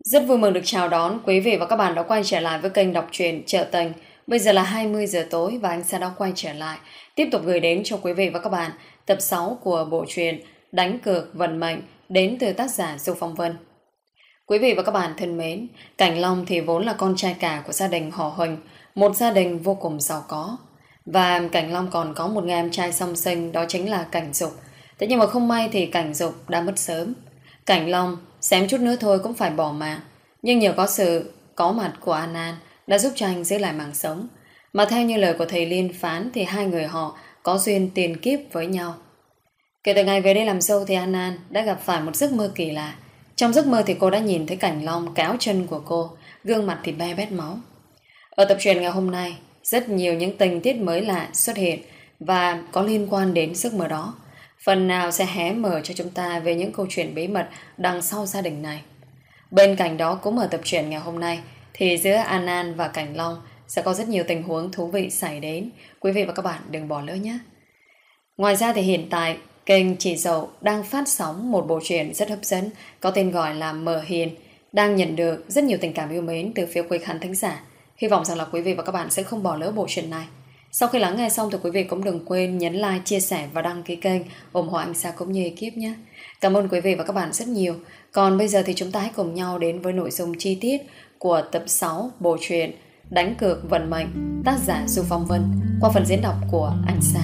Rất vui mừng được chào đón quý vị và các bạn đã quay trở lại với kênh đọc truyện Chợ Tình. Bây giờ là 20 giờ tối và anh sẽ đã quay trở lại, tiếp tục gửi đến cho quý vị và các bạn tập 6 của bộ truyện Đánh cược vận mệnh đến từ tác giả Du Phong Vân. Quý vị và các bạn thân mến, Cảnh Long thì vốn là con trai cả của gia đình họ Huỳnh, một gia đình vô cùng giàu có. Và Cảnh Long còn có một người em trai song sinh, đó chính là Cảnh Dục. Thế nhưng mà không may thì Cảnh Dục đã mất sớm. Cảnh Long xém chút nữa thôi cũng phải bỏ mạng, nhưng nhờ có sự có mặt của An An đã giúp cho anh giữ lại mạng sống. Mà theo như lời của thầy Liên phán thì hai người họ có duyên tiền kiếp với nhau. Kể từ ngày về đây làm dâu thì An An đã gặp phải một giấc mơ kỳ lạ. Trong giấc mơ thì cô đã nhìn thấy Cảnh Long kéo chân của cô, gương mặt thì be bét máu. Ở tập truyện ngày hôm nay, rất nhiều những tình tiết mới lạ xuất hiện và có liên quan đến giấc mơ đó. Phần nào sẽ hé mở cho chúng ta về những câu chuyện bí mật đằng sau gia đình này. Bên cạnh đó cũng ở tập truyện ngày hôm nay thì giữa An An và Cảnh Long sẽ có rất nhiều tình huống thú vị xảy đến. Quý vị và các bạn đừng bỏ lỡ nhé. Ngoài ra thì hiện tại kênh Chị Dậu đang phát sóng một bộ truyện rất hấp dẫn có tên gọi là Mờ Hiền, đang nhận được rất nhiều tình cảm yêu mến từ phía quý khán thính giả. Hy vọng rằng là quý vị và các bạn sẽ không bỏ lỡ bộ truyện này. Sau khi lắng nghe xong thì quý vị cũng đừng quên nhấn like, chia sẻ và đăng ký kênh ủng hộ anh Sa cũng như ekip nhé. Cảm ơn quý vị và các bạn rất nhiều. Còn bây giờ thì chúng ta hãy cùng nhau đến với nội dung chi tiết của tập 6 bộ truyện Đánh cược vận mệnh, tác giả Du Phong Vân, qua phần diễn đọc của anh Sa.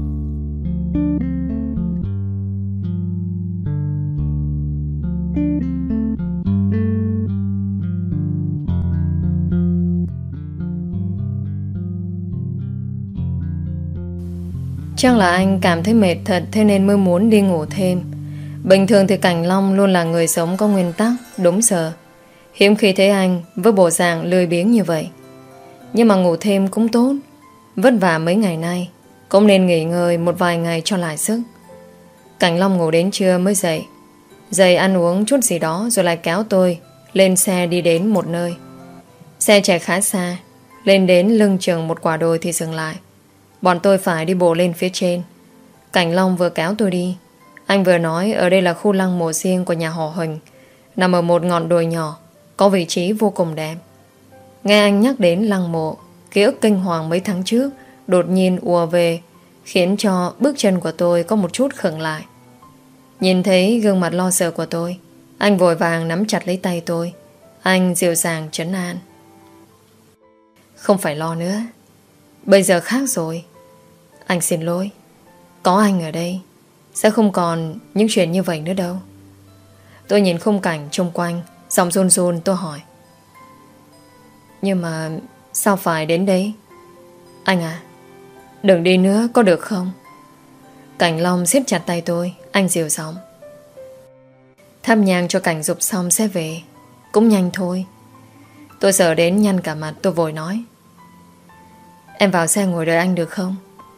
Chắc là anh cảm thấy mệt thật, thế nên mới muốn đi ngủ thêm. Bình thường thì Cảnh Long luôn là người sống có nguyên tắc, đúng giờ. Hiếm khi thấy anh với bộ dạng lười biếng như vậy. Nhưng mà ngủ thêm cũng tốt. Vất vả mấy ngày nay, cũng nên nghỉ ngơi một vài ngày cho lại sức. Cảnh Long ngủ đến trưa mới dậy, dậy ăn uống chút gì đó rồi lại kéo tôi lên xe đi đến một nơi. Xe chạy khá xa, lên đến lưng chừng một quả đồi thì dừng lại. Bọn tôi phải đi bộ lên phía trên. Cảnh Long vừa kéo tôi đi, anh vừa nói ở đây là khu lăng mộ riêng của nhà họ Huỳnh, nằm ở một ngọn đồi nhỏ, có vị trí vô cùng đẹp. Nghe anh nhắc đến lăng mộ, ký ức kinh hoàng mấy tháng trước đột nhiên ùa về, khiến cho bước chân của tôi có một chút khựng lại. Nhìn thấy gương mặt lo sợ của tôi, anh vội vàng nắm chặt lấy tay tôi. Anh dịu dàng trấn an. Không phải lo nữa, bây giờ khác rồi. Anh xin lỗi, có anh ở đây sẽ không còn những chuyện như vậy nữa đâu. Tôi nhìn khung cảnh xung quanh, giọng run run tôi hỏi. Nhưng mà sao phải đến đấy? Anh à, đừng đi nữa có được không? Cảnh Long siết chặt tay tôi, anh dịu giọng. Thắp nhang cho Cảnh Dục xong sẽ về, cũng nhanh thôi. Tôi sợ đến nhăn cả mặt, tôi vội nói. Em vào xe ngồi đợi anh được không?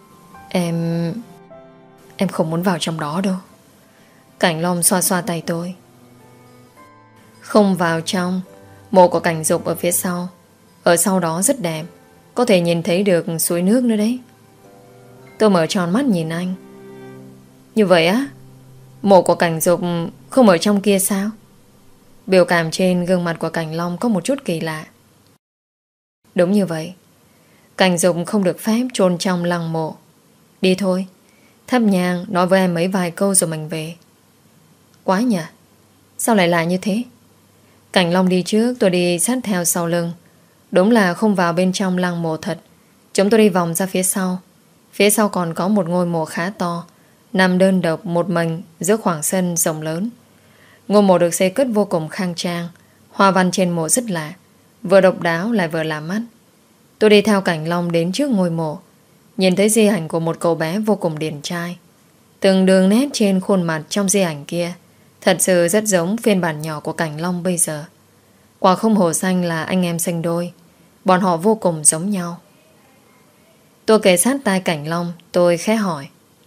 Em không muốn vào trong đó đâu. Cảnh Long xoa xoa tay tôi. Không vào trong. Mộ của Cảnh Dục ở phía sau. Ở sau đó rất đẹp, có thể nhìn thấy được suối nước nữa đấy. Tôi mở tròn mắt nhìn anh. Như vậy á? Mộ của Cảnh Dục không ở trong kia sao? Biểu cảm trên gương mặt của Cảnh Long có một chút kỳ lạ. Đúng như vậy. Cảnh Dục không được phép chôn trong lăng mộ. Đi thôi, thắp nhang nói với em mấy vài câu rồi mình về. Quá nhỉ, sao lại là như thế? Cảnh Long đi trước, tôi đi sát theo sau lưng. Đúng là không vào bên trong lăng mộ thật. Chúng tôi đi vòng ra phía sau. Phía sau còn có một ngôi mộ khá to, nằm đơn độc một mình giữa khoảng sân rộng lớn. Ngôi mộ được xây cất vô cùng khang trang. Hoa văn trên mộ rất lạ, vừa độc đáo lại vừa lạ mắt. Tôi đi theo Cảnh Long đến trước ngôi mộ, nhìn thấy di ảnh của một cậu bé vô cùng điển trai. Từng đường nét trên khuôn mặt trong di ảnh kia thật sự rất giống phiên bản nhỏ của Cảnh Long bây giờ. Quả không hổ danh là anh em sinh đôi, bọn họ vô cùng giống nhau. Tôi kề sát tai Cảnh Long, tôi khẽ hỏi.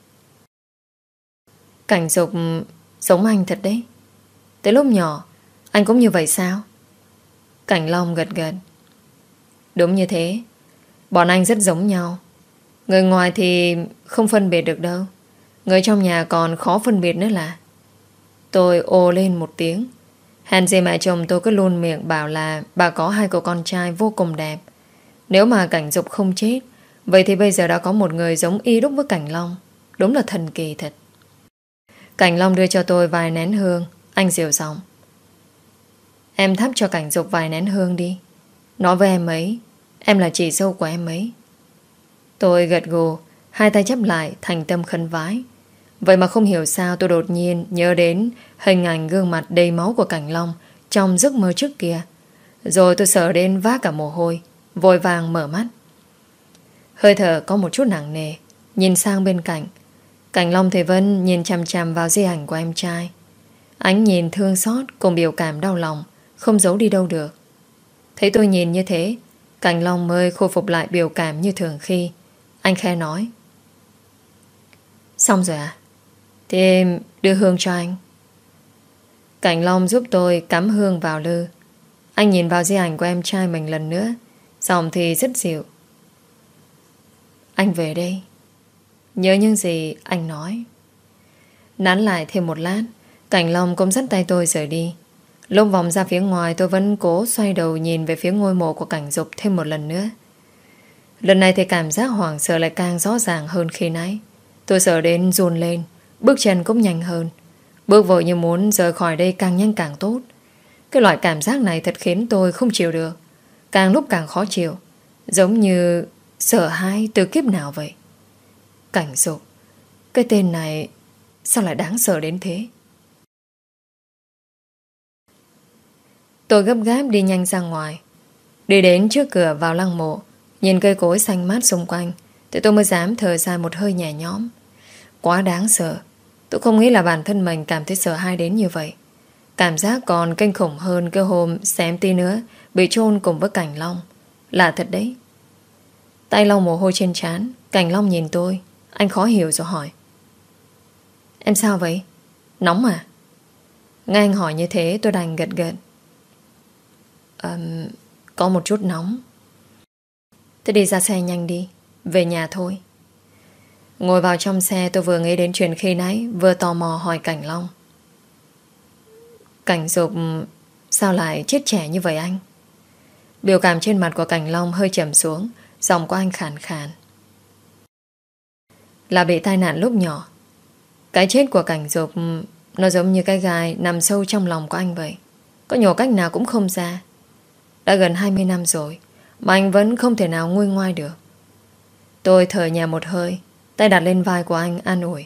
Cảnh Dục giống anh thật đấy. Tới lúc nhỏ anh cũng như vậy sao? Cảnh Long gật gật. Đúng như thế. Bọn anh rất giống nhau. Người ngoài thì không phân biệt được đâu, người trong nhà còn khó phân biệt nữa là. Tôi ồ lên một tiếng. Hèn gì mẹ chồng tôi cứ luôn miệng bảo là bà có hai cậu con trai vô cùng đẹp. Nếu mà Cảnh Dục không chết, vậy thì bây giờ đã có một người giống y đúc với Cảnh Long. Đúng là thần kỳ thật. Cảnh Long đưa cho tôi vài nén hương. Anh dịu giọng: em thắp cho Cảnh Dục vài nén hương đi. Nói với em ấy, em là chị dâu của em ấy. Tôi gật gù, hai tay chắp lại thành tâm khấn vái. Vậy mà không hiểu sao tôi đột nhiên nhớ đến hình ảnh gương mặt đầy máu của Cảnh Long trong giấc mơ trước kia. Rồi tôi sợ đến vã cả mồ hôi, vội vàng mở mắt. Hơi thở có một chút nặng nề. Nhìn sang bên cạnh, Cảnh Long thì vẫn nhìn chằm chằm vào di ảnh của em trai. Ánh nhìn thương xót cùng biểu cảm đau lòng không giấu đi đâu được. Thấy tôi nhìn như thế, Cảnh Long mới khôi phục lại biểu cảm như thường khi. Anh khẽ nói: xong rồi à? Thì em đưa hương cho anh. Cảnh Long giúp tôi cắm hương vào lư. Anh nhìn vào di ảnh của em trai mình lần nữa, giọng thì rất dịu: anh về đây, nhớ những gì anh nói. Nán lại thêm một lát, Cảnh Long cũng dắt tay tôi rời đi. Lúc vòng ra phía ngoài, tôi vẫn cố xoay đầu nhìn về phía ngôi mộ của Cảnh Dục thêm một lần nữa. Lần này thì cảm giác hoảng sợ lại càng rõ ràng hơn khi nãy. Tôi sợ đến run lên, bước chân cũng nhanh hơn. Bước vội như muốn rời khỏi đây càng nhanh càng tốt. Cái loại cảm giác này thật khiến tôi không chịu được, càng lúc càng khó chịu, giống như sợ hãi từ kiếp nào vậy. Cảnh Dục, cái tên này sao lại đáng sợ đến thế? Tôi gấp gáp đi nhanh ra ngoài. Đi đến trước cửa vào lăng mộ, nhìn cây cối xanh mát xung quanh, thì tôi mới dám thở ra một hơi nhẹ nhõm. Quá đáng sợ. Tôi không nghĩ là bản thân mình cảm thấy sợ hãi đến như vậy. Cảm giác còn kinh khủng hơn cái hôm xém tí nữa bị chôn cùng với Cảnh Long. Lạ thật đấy. Tay lau mồ hôi trên trán, Cảnh Long nhìn tôi. Anh khó hiểu rồi hỏi: em sao vậy? Nóng à? Nghe anh hỏi như thế tôi đành gật gật. Có một chút nóng. Thế đi ra xe nhanh đi, về nhà thôi. Ngồi vào trong xe, tôi vừa nghĩ đến chuyện khi nãy, vừa tò mò hỏi Cảnh Long: Cảnh Dục sao lại chết trẻ như vậy anh? Biểu cảm trên mặt của Cảnh Long hơi trầm xuống, giọng của anh khàn khàn: là bị tai nạn lúc nhỏ. Cái chết của Cảnh Dục nó giống như cái gai nằm sâu trong lòng của anh vậy. Có nhổ cách nào cũng không ra. Đã gần 20 năm rồi mà anh vẫn không thể nào nguôi ngoai được. Tôi thở nhẹ một hơi, tay đặt lên vai của anh an ủi: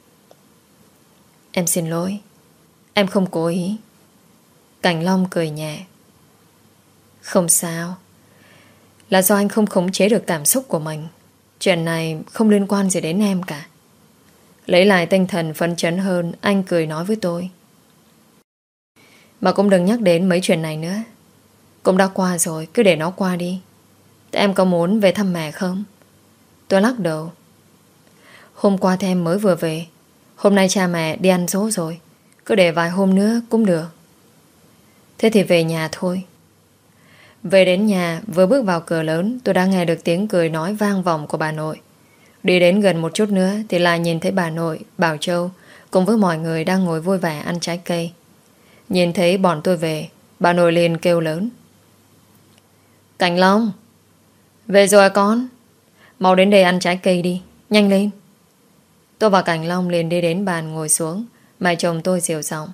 em xin lỗi, em không cố ý. Cảnh Long cười nhẹ: không sao, là do anh không khống chế được cảm xúc của mình. Chuyện này không liên quan gì đến em cả. Lấy lại tinh thần phấn chấn hơn, anh cười nói với tôi: mà cũng đừng nhắc đến mấy chuyện này nữa. Cũng đã qua rồi, cứ để nó qua đi. Thế em có muốn về thăm mẹ không? Tôi lắc đầu: hôm qua thì em mới vừa về. Hôm nay cha mẹ đi ăn dỗ rồi, cứ để vài hôm nữa cũng được. Thế thì về nhà thôi. Về đến nhà, vừa bước vào cửa lớn, tôi đã nghe được tiếng cười nói vang vọng của bà nội. Đi đến gần một chút nữa thì lại nhìn thấy bà nội, Bảo Châu cùng với mọi người đang ngồi vui vẻ ăn trái cây. Nhìn thấy bọn tôi về, bà nội liền kêu lớn: Cảnh Long, về rồi à con? Mau đến đây ăn trái cây đi, nhanh lên. Tôi và Cảnh Long liền đi đến bàn ngồi xuống. Mẹ chồng tôi dịu giọng: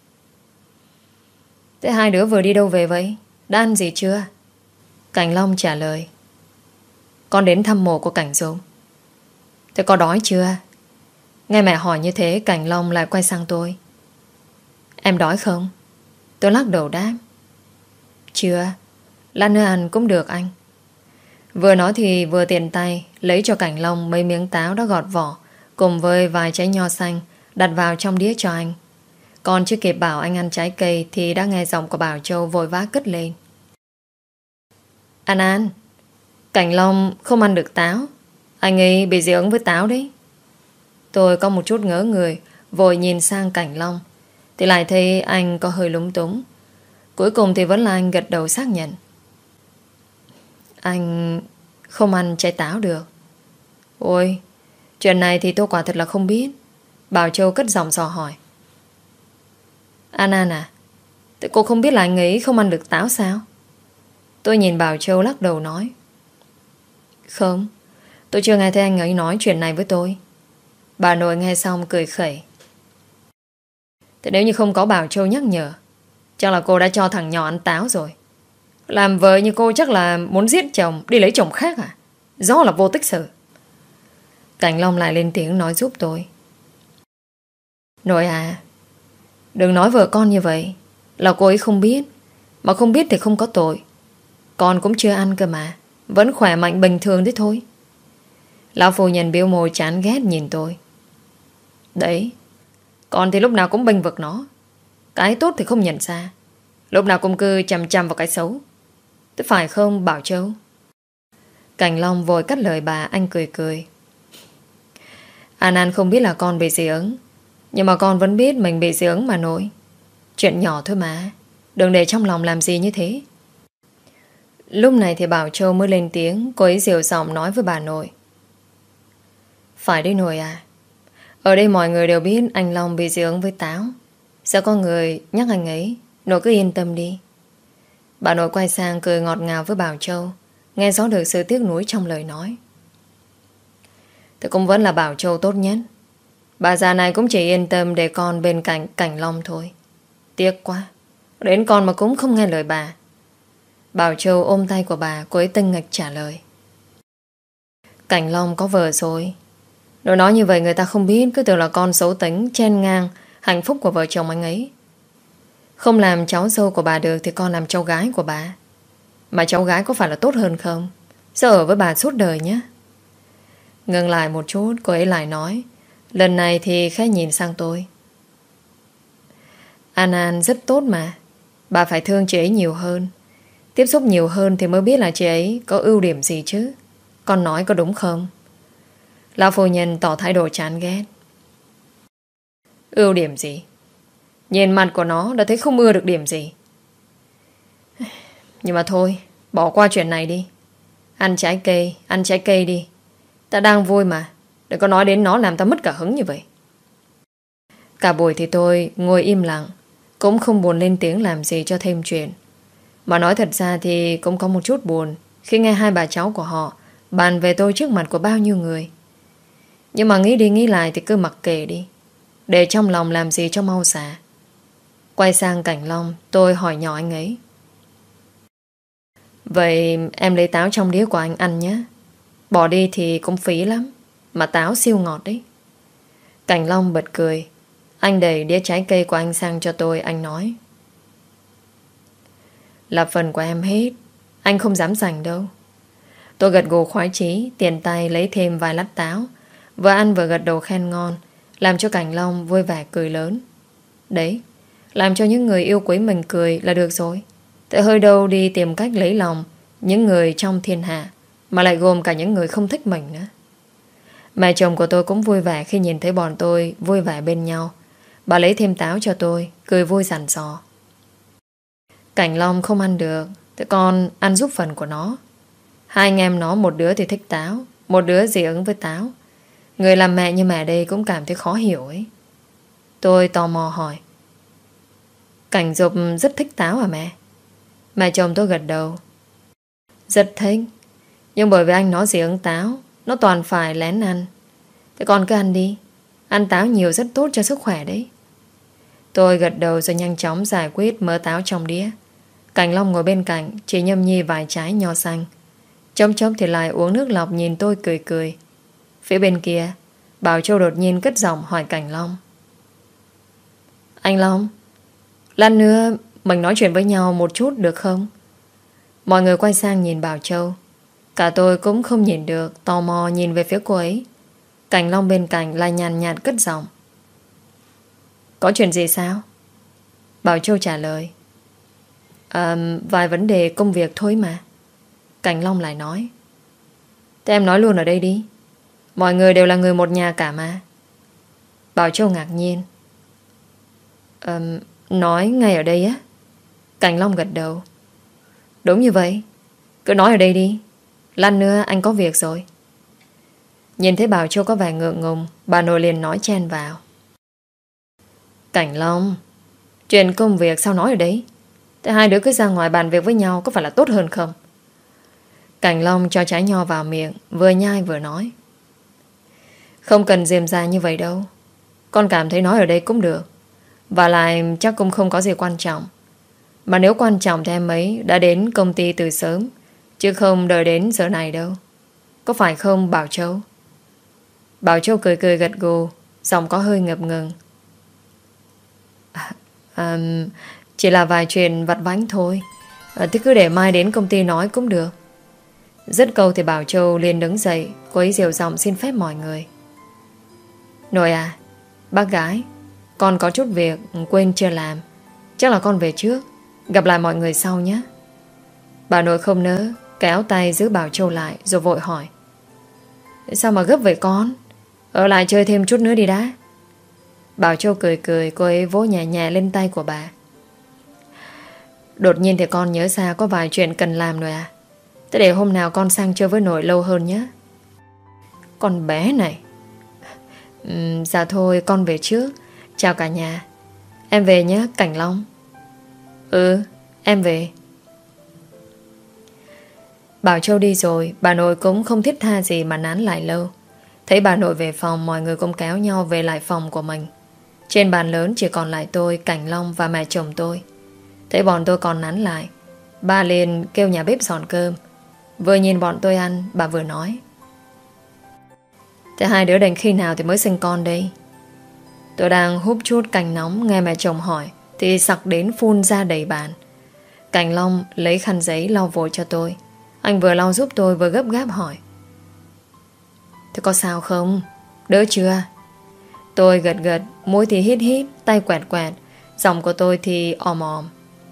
thế hai đứa vừa đi đâu về vậy? Đã ăn gì chưa? Cảnh Long trả lời: con đến thăm mộ của Cảnh Dục. Thế có đói chưa? Nghe mẹ hỏi như thế, Cảnh Long lại quay sang tôi: em đói không? Tôi lắc đầu đáp: chưa, lát nữa ăn cũng được anh. Vừa nói thì vừa tiện tay lấy cho Cảnh Long mấy miếng táo đã gọt vỏ cùng với vài trái nho xanh đặt vào trong đĩa cho anh. Còn chưa kịp bảo anh ăn trái cây thì đã nghe giọng của Bảo Châu vội vã cất lên: ăn. Cảnh Long không ăn được táo. Anh ấy bị dị ứng với táo đấy. Tôi có một chút ngỡ người, vội nhìn sang Cảnh Long thì lại thấy anh có hơi lúng túng. Cuối cùng thì vẫn là anh gật đầu xác nhận: anh không ăn trái táo được. Ôi, chuyện này thì tôi quả thật là không biết. Bảo Châu cất giọng dò hỏi: An à? Thế cô không biết là anh ấy không ăn được táo sao? Tôi nhìn Bảo Châu lắc đầu nói. Không, tôi chưa nghe thấy anh ấy nói chuyện này với tôi. Bà nội nghe xong cười khẩy. Thế nếu như không có Bảo Châu nhắc nhở, chắc là cô đã cho thằng nhỏ ăn táo rồi. Làm vợ như cô chắc là muốn giết chồng, đi lấy chồng khác à? Rõ là vô tích sự. Cảnh Long lại lên tiếng nói giúp tôi. Nội à, đừng nói vợ con như vậy. Là cô ấy không biết. Mà không biết thì không có tội. Con cũng chưa ăn cơ mà, vẫn khỏe mạnh bình thường thế thôi. Lão phu nhân biểu môi chán ghét nhìn tôi. Đấy, con thì lúc nào cũng bênh vực nó. Cái tốt thì không nhận ra, lúc nào cũng cứ chằm chằm vào cái xấu. Thế phải không Bảo Châu? Cảnh Long vội cắt lời bà. Anh cười cười. An không biết là con bị dị ứng, nhưng mà con vẫn biết mình bị dị ứng mà nội. Chuyện nhỏ thôi mà, đừng để trong lòng làm gì như thế. Lúc này thì Bảo Châu mới lên tiếng. Cô ấy dịu giọng nói với bà nội. Phải đấy nội à, ở đây mọi người đều biết anh Long bị dị ứng với táo. Sẽ có người nhắc anh ấy. Nội cứ yên tâm đi. Bà nội quay sang cười ngọt ngào với Bảo Châu, nghe rõ được sự tiếc nuối trong lời nói. Thì cũng vẫn là Bảo Châu tốt nhất. Bà già này cũng chỉ yên tâm để con bên cạnh Cảnh Long thôi. Tiếc quá, đến con mà cũng không nghe lời bà. Bảo Châu ôm tay của bà. Cô ấy tinh nghịch trả lời. Cảnh Long có vợ rồi. Nội nói như vậy người ta không biết, cứ tưởng là con xấu tính chen ngang hạnh phúc của vợ chồng anh ấy. Không làm cháu dâu của bà được thì con làm cháu gái của bà. Mà cháu gái có phải là tốt hơn không? Sẽ ở với bà suốt đời nhé. Ngừng lại một chút, cô ấy lại nói. Lần này thì khẽ nhìn sang tôi. An rất tốt mà. Bà phải thương chị ấy nhiều hơn. Tiếp xúc nhiều hơn thì mới biết là chị ấy có ưu điểm gì chứ. Con nói có đúng không? Lão phu nhân tỏ thái độ chán ghét. Ưu điểm gì? Nhìn mặt của nó đã thấy không ưa được điểm gì. Nhưng mà thôi, bỏ qua chuyện này đi. Ăn trái cây đi. Ta đang vui mà. Đừng có nói đến nó làm ta mất cả hứng như vậy. Cả buổi thì tôi ngồi im lặng, cũng không buồn lên tiếng làm gì cho thêm chuyện. Mà nói thật ra thì cũng có một chút buồn khi nghe hai bà cháu của họ bàn về tôi trước mặt của bao nhiêu người. Nhưng mà nghĩ đi nghĩ lại thì cứ mặc kệ đi, để trong lòng làm gì cho mau xả. Quay sang Cảnh Long, tôi hỏi nhỏ anh ấy. Vậy em lấy táo trong đĩa của anh ăn nhé. Bỏ đi thì cũng phí lắm, mà táo siêu ngọt đấy. Cảnh Long bật cười. Anh đẩy đĩa trái cây của anh sang cho tôi. Anh nói. Là phần của em hết, anh không dám giành đâu. Tôi gật gù khoái chí, tiền tay lấy thêm vài lát táo. Vừa ăn vừa gật đầu khen ngon, làm cho Cảnh Long vui vẻ cười lớn. Đấy, làm cho những người yêu quý mình cười là được rồi. Thế hơi đâu đi tìm cách lấy lòng những người trong thiên hạ, mà lại gồm cả những người không thích mình nữa. Mẹ chồng của tôi cũng vui vẻ khi nhìn thấy bọn tôi vui vẻ bên nhau. Bà lấy thêm táo cho tôi, cười vui dặn dò. Cảnh Long không ăn được, thế con ăn giúp phần của nó. Hai anh em nó, một đứa thì thích táo, một đứa dị ứng với táo. Người làm mẹ như mẹ đây cũng cảm thấy khó hiểu ấy. Tôi tò mò hỏi. Cảnh Dục rất thích táo à mẹ? Mẹ chồng tôi gật đầu. Rất thích. Nhưng bởi vì anh nó dị ứng táo, nó toàn phải lén ăn. Thế con cứ ăn đi. Ăn táo nhiều rất tốt cho sức khỏe đấy. Tôi gật đầu rồi nhanh chóng giải quyết mớ táo trong đĩa. Cảnh Long ngồi bên cạnh, chỉ nhâm nhi vài trái nho xanh. Chốc chốc thì lại uống nước lọc nhìn tôi cười cười. Phía bên kia, Bảo Châu đột nhiên cất giọng hỏi Cảnh Long. Anh Long, lát nữa mình nói chuyện với nhau một chút được không? Mọi người quay sang nhìn Bảo Châu. Cả tôi cũng không nhìn được, tò mò nhìn về phía cô ấy. Cảnh Long bên cạnh lại nhàn nhạt cất giọng. Có chuyện gì sao? Bảo Châu trả lời. Vài vấn đề công việc thôi mà. Cảnh Long lại nói. Thế em nói luôn ở đây đi. Mọi người đều là người một nhà cả mà. Bảo Châu ngạc nhiên. Nói ngay ở đây á? Cảnh Long gật đầu. Đúng như vậy. Cứ nói ở đây đi. Lát nữa anh có việc rồi. Nhìn thấy Bảo Châu có vẻ ngượng ngùng, bà nội liền nói chen vào. Cảnh Long, chuyện công việc sao nói ở đấy? Thế hai đứa cứ ra ngoài bàn việc với nhau có phải là tốt hơn không? Cảnh Long cho trái nho vào miệng, vừa nhai vừa nói. Không cần rườm rà như vậy đâu. Con cảm thấy nói ở đây cũng được. Và lại chắc cũng không có gì quan trọng. Mà nếu quan trọng thì em ấy đã đến công ty từ sớm, chứ không đợi đến giờ này đâu. Có phải không Bảo Châu? Bảo Châu cười cười gật gù, giọng có hơi ngập ngừng. À, chỉ là vài chuyện vặt vãnh thôi. Thế cứ để mai đến công ty nói cũng được. Dứt câu thì Bảo Châu liền đứng dậy, cô ấy dịu giọng xin phép mọi người. Nội à, bác gái, con có chút việc quên chưa làm. Chắc là con về trước. Gặp lại mọi người sau nhé. Bà nội không nỡ, kéo tay giữ Bảo Châu lại rồi vội hỏi. Sao mà gấp vậy con? Ở lại chơi thêm chút nữa đi đã. Bảo Châu cười cười, cô ấy vỗ nhẹ nhẹ lên tay của bà. Đột nhiên thì con nhớ ra có vài chuyện cần làm rồi à. Thế để hôm nào con sang chơi với nội lâu hơn nhé. Con bé này. Dạ thôi con về trước. Chào cả nhà. Em về nhé Cảnh Long. Em về. Bảo Châu đi rồi, bà nội cũng không thiết tha gì mà nán lại lâu. Thấy bà nội về phòng, mọi người cũng kéo nhau về lại phòng của mình. Trên bàn lớn chỉ còn lại tôi, Cảnh Long và mẹ chồng tôi. Thấy bọn tôi còn nán lại, bà liền kêu nhà bếp dọn cơm. Vừa nhìn bọn tôi ăn, bà vừa nói. Thế hai đứa định khi nào thì mới sinh con đây? Tôi đang húp chút canh nóng, nghe mẹ chồng hỏi thì sặc đến phun ra đầy bàn. Cảnh Long lấy khăn giấy lau vội cho tôi. Anh vừa lau giúp tôi vừa gấp gáp hỏi. Thế có sao không? Đỡ chưa? Tôi gật gật, mũi thì hít hít, tay quẹt quẹt, giọng của tôi thì òm òm.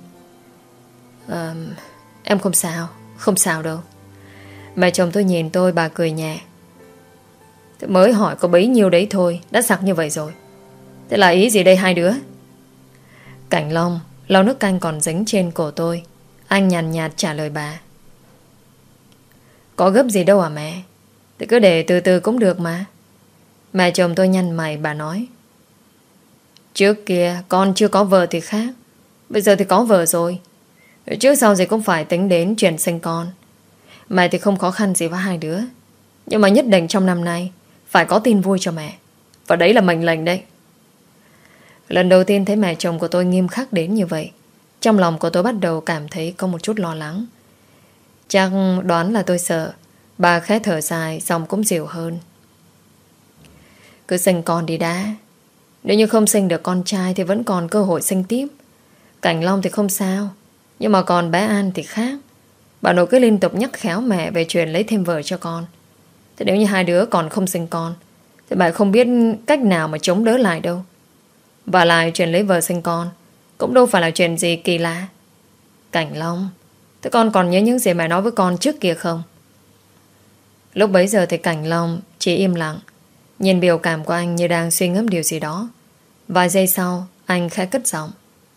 Em không sao, không sao đâu. Mẹ chồng tôi nhìn tôi, bà cười nhẹ. Thế mới hỏi có bấy nhiêu đấy thôi, đã sặc như vậy rồi. Thế là ý gì đây hai đứa? Cảnh Long lau nước canh còn dính trên cổ tôi. Anh nhàn nhạt trả lời bà. Có gấp gì đâu à mẹ. Thì cứ để từ từ cũng được mà. Mẹ chồng tôi nhăn mày, bà nói. Trước kia con chưa có vợ thì khác. Bây giờ thì có vợ rồi. Trước sau gì cũng phải tính đến chuyện sinh con. Mẹ thì không khó khăn gì với hai đứa. Nhưng mà nhất định trong năm nay phải có tin vui cho mẹ. Và đấy là mệnh lệnh đấy. Lần đầu tiên thấy mẹ chồng của tôi nghiêm khắc đến như vậy, trong lòng của tôi bắt đầu cảm thấy có một chút lo lắng. Chắc đoán là tôi sợ. Bà khẽ thở dài, giọng cũng dịu hơn. Cứ sinh con đi đã. Nếu như không sinh được con trai thì vẫn còn cơ hội sinh tiếp. Cảnh Long thì không sao, nhưng mà còn bé An thì khác. Bà nội cứ liên tục nhắc khéo mẹ về chuyện lấy thêm vợ cho con. Thế nếu như hai đứa còn không sinh con thì bà không biết cách nào mà chống đỡ lại đâu. Và lại chuyện lấy vợ sinh con cũng đâu phải là chuyện gì kỳ lạ. Cảnh Long, thế con còn nhớ những gì mẹ nói với con trước kia không? Lúc bấy giờ thì Cảnh Long chỉ im lặng, nhìn biểu cảm của anh như đang suy ngẫm điều gì đó. Vài giây sau anh khẽ cất giọng.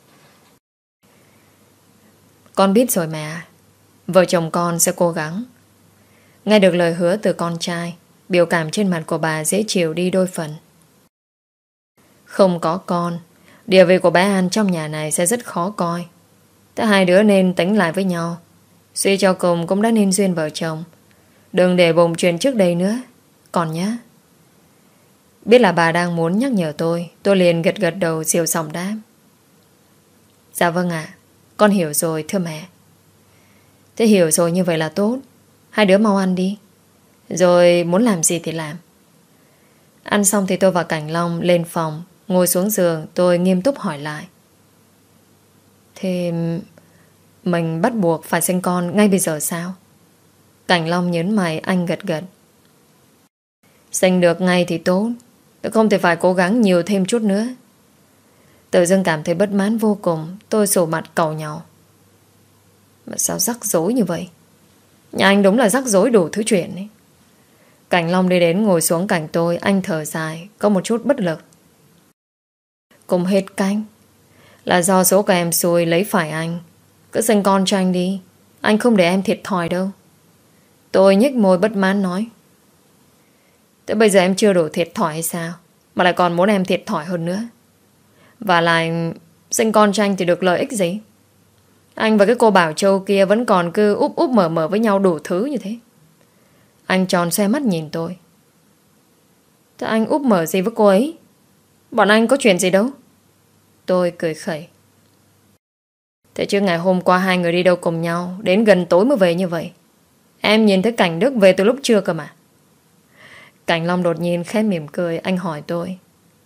Con biết rồi mẹ. Vợ chồng con sẽ cố gắng. Nghe được lời hứa từ con trai, biểu cảm trên mặt của bà dễ chịu đi đôi phần. Không có con, địa vị của bé An trong nhà này sẽ rất khó coi. Thế hai đứa nên tính lại với nhau. Suy cho cùng cũng đã nên duyên vợ chồng. Đừng để bùng chuyện trước đây nữa. Còn nhé. Biết là bà đang muốn nhắc nhở tôi liền gật gật đầu dịu giọng đáp. Dạ vâng ạ. Con hiểu rồi thưa mẹ. Thế hiểu rồi như vậy là tốt. Hai đứa mau ăn đi. Rồi muốn làm gì thì làm. Ăn xong thì tôi và Cảnh Long lên phòng. Ngồi xuống giường tôi nghiêm túc hỏi lại. Thế mình bắt buộc phải sinh con ngay bây giờ sao? Cảnh Long nhớn mày, anh gật gật. Sinh được ngay thì tốt. Không thì phải cố gắng nhiều thêm chút nữa. Tự dưng cảm thấy bất mãn vô cùng. Tôi sổ mặt càu nhau. Mà sao rắc rối như vậy? Nhà anh đúng là rắc rối đủ thứ chuyện ấy. Cảnh Long đi đến ngồi xuống cạnh tôi. Anh thở dài, có một chút bất lực. Cùng hết canh. Là do số của em xui lấy phải anh. Cứ sinh con cho anh đi. Anh không để em thiệt thòi đâu. Tôi nhếch môi bất mãn nói. Thế bây giờ em chưa đủ thiệt thòi hay sao? Mà lại còn muốn em thiệt thòi hơn nữa. Và lại sinh con cho anh thì được lợi ích gì? Anh và cái cô Bảo Châu kia vẫn còn cứ úp úp mở mở với nhau đủ thứ như thế. Anh tròn xoe mắt nhìn tôi. Thế anh úp mở gì với cô ấy? Bọn anh có chuyện gì đâu. Tôi cười khẩy. Thế chứ ngày hôm qua hai người đi đâu cùng nhau, đến gần tối mới về như vậy. Em nhìn thấy Cảnh Đức về từ lúc trưa cơ mà. Cảnh Long đột nhiên khẽ mỉm cười. Anh hỏi tôi.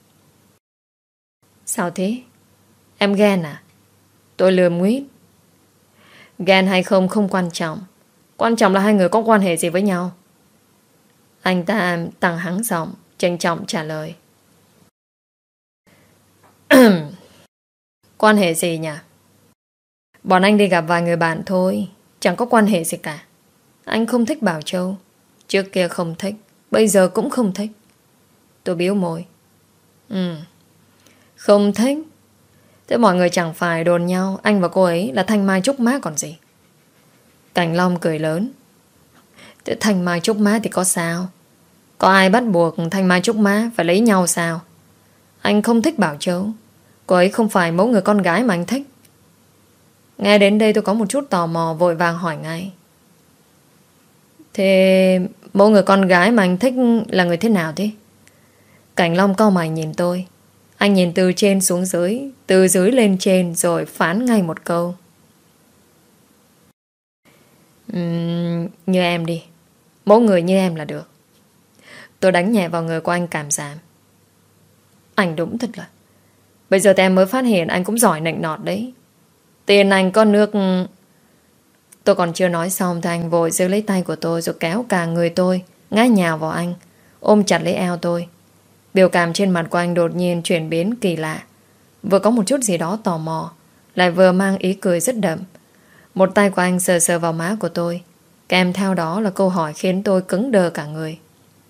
Sao thế? Em ghen à? Tôi lườm nguyết. Ghen hay không không quan trọng. Quan trọng là hai người có quan hệ gì với nhau. Anh ta tăng hắng giọng, trân trọng trả lời. Quan hệ gì nhỉ? Bọn anh đi gặp vài người bạn thôi, chẳng có quan hệ gì cả. Anh không thích Bảo Châu. Trước kia không thích, bây giờ cũng không thích. Tôi biếu môi. Không thích. Thế mọi người chẳng phải đồn nhau anh và cô ấy là thanh mai trúc mã còn gì. Cảnh Long cười lớn. Thế thanh mai trúc mã thì có sao? Có ai bắt buộc thanh mai trúc mã phải lấy nhau sao? Anh không thích Bảo Châu. Cô ấy không phải mẫu người con gái mà anh thích. Nghe đến đây tôi có một chút tò mò, vội vàng hỏi ngay. Thế mẫu người con gái mà anh thích là người thế nào thế? Cảnh Long cau mày nhìn tôi. Anh nhìn từ trên xuống dưới, từ dưới lên trên, rồi phán ngay một câu. Như em đi. Mẫu người như em là được. Tôi đánh nhẹ vào người của anh cảm giảm. Anh đúng thật là. Bây giờ thì em mới phát hiện anh cũng giỏi nịnh nọt đấy. Tiền anh có nước. Tôi còn chưa nói xong thì anh vội giữ lấy tay của tôi, rồi kéo cả người tôi ngã nhào vào anh, ôm chặt lấy eo tôi. Biểu cảm trên mặt của anh đột nhiên chuyển biến kỳ lạ. Vừa có một chút gì đó tò mò, lại vừa mang ý cười rất đậm. Một tay của anh sờ sờ vào má của tôi, kèm theo đó là câu hỏi khiến tôi cứng đờ cả người.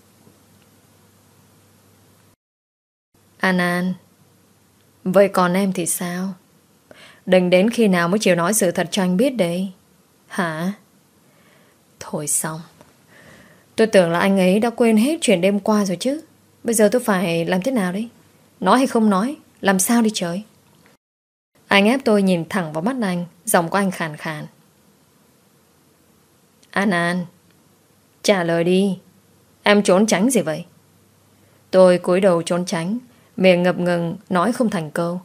An An, vậy còn em thì sao? Đừng đến khi nào mới chịu nói sự thật cho anh biết đấy. Hả? Thôi xong. Tôi tưởng là anh ấy đã quên hết chuyện đêm qua rồi chứ. Bây giờ tôi phải làm thế nào đấy? Nói hay không nói? Làm sao đi trời? Anh ép tôi nhìn thẳng vào mắt anh. Giọng của anh khàn khàn. An An, trả lời đi. Em trốn tránh gì vậy? Tôi cúi đầu trốn tránh, miệng ngập ngừng nói không thành câu.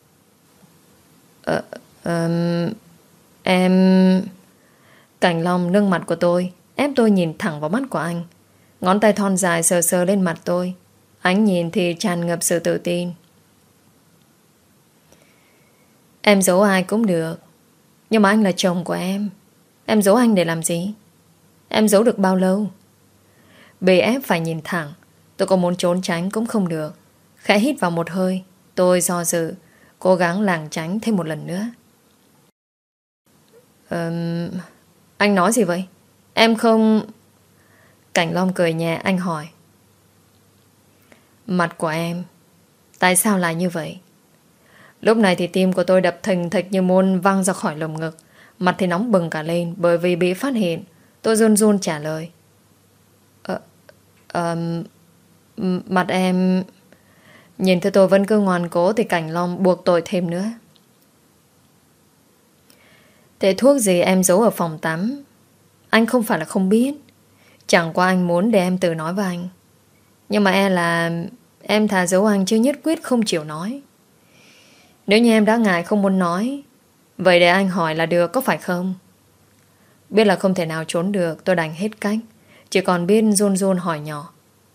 Em... Cảnh Long nâng mặt của tôi, ép tôi nhìn thẳng vào mắt của anh. Ngón tay thon dài sờ sờ lên mặt tôi. Ánh nhìn thì tràn ngập sự tự tin. Em giấu ai cũng được, nhưng mà anh là chồng của em. Em giấu anh để làm gì? Em giấu được bao lâu? Bị ép phải nhìn thẳng, tôi có muốn trốn tránh cũng không được. Khẽ hít vào một hơi, tôi do dự, cố gắng lảng tránh thêm một lần nữa. Anh nói gì vậy? Em không... Cảnh Long cười nhẹ, anh hỏi. Mặt của em tại sao lại như vậy? Lúc này thì tim của tôi đập thình thịch như muốn văng ra khỏi lồng ngực. Mặt thì nóng bừng cả lên bởi vì bị phát hiện. Tôi run run trả lời. Mặt em... Nhìn thấy tôi vẫn cứ ngoan cố thì Cảnh Long buộc tôi thêm nữa. Thế thuốc gì em giấu ở phòng tắm? Anh không phải là không biết. Chẳng qua anh muốn để em tự nói với anh. Nhưng mà e là em thà giấu anh chứ nhất quyết không chịu nói. Nếu như em đã ngại không muốn nói, vậy để anh hỏi là được, có phải không? Biết là không thể nào trốn được, tôi đành hết cách, chỉ còn biết run run hỏi nhỏ.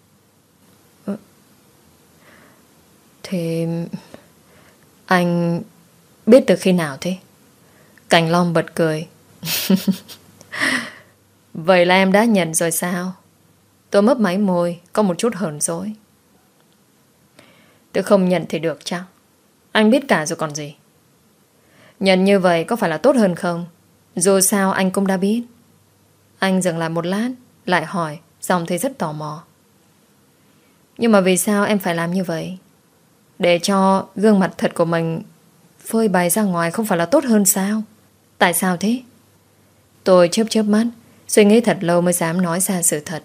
Thì anh biết từ khi nào thế? Cảnh Long bật cười. Vậy là em đã nhận rồi sao? Tôi mấp máy môi, có một chút hờn dỗi. Tôi không nhận thì được chắc. Anh biết cả rồi còn gì. Nhận như vậy có phải là tốt hơn không? Dù sao anh cũng đã biết. Anh dừng lại một lát, lại hỏi, giọng thì rất tò mò. Nhưng mà vì sao em phải làm như vậy? Để cho gương mặt thật của mình phơi bày ra ngoài không phải là tốt hơn sao? Tại sao thế? Tôi chớp chớp mắt, suy nghĩ thật lâu mới dám nói ra sự thật.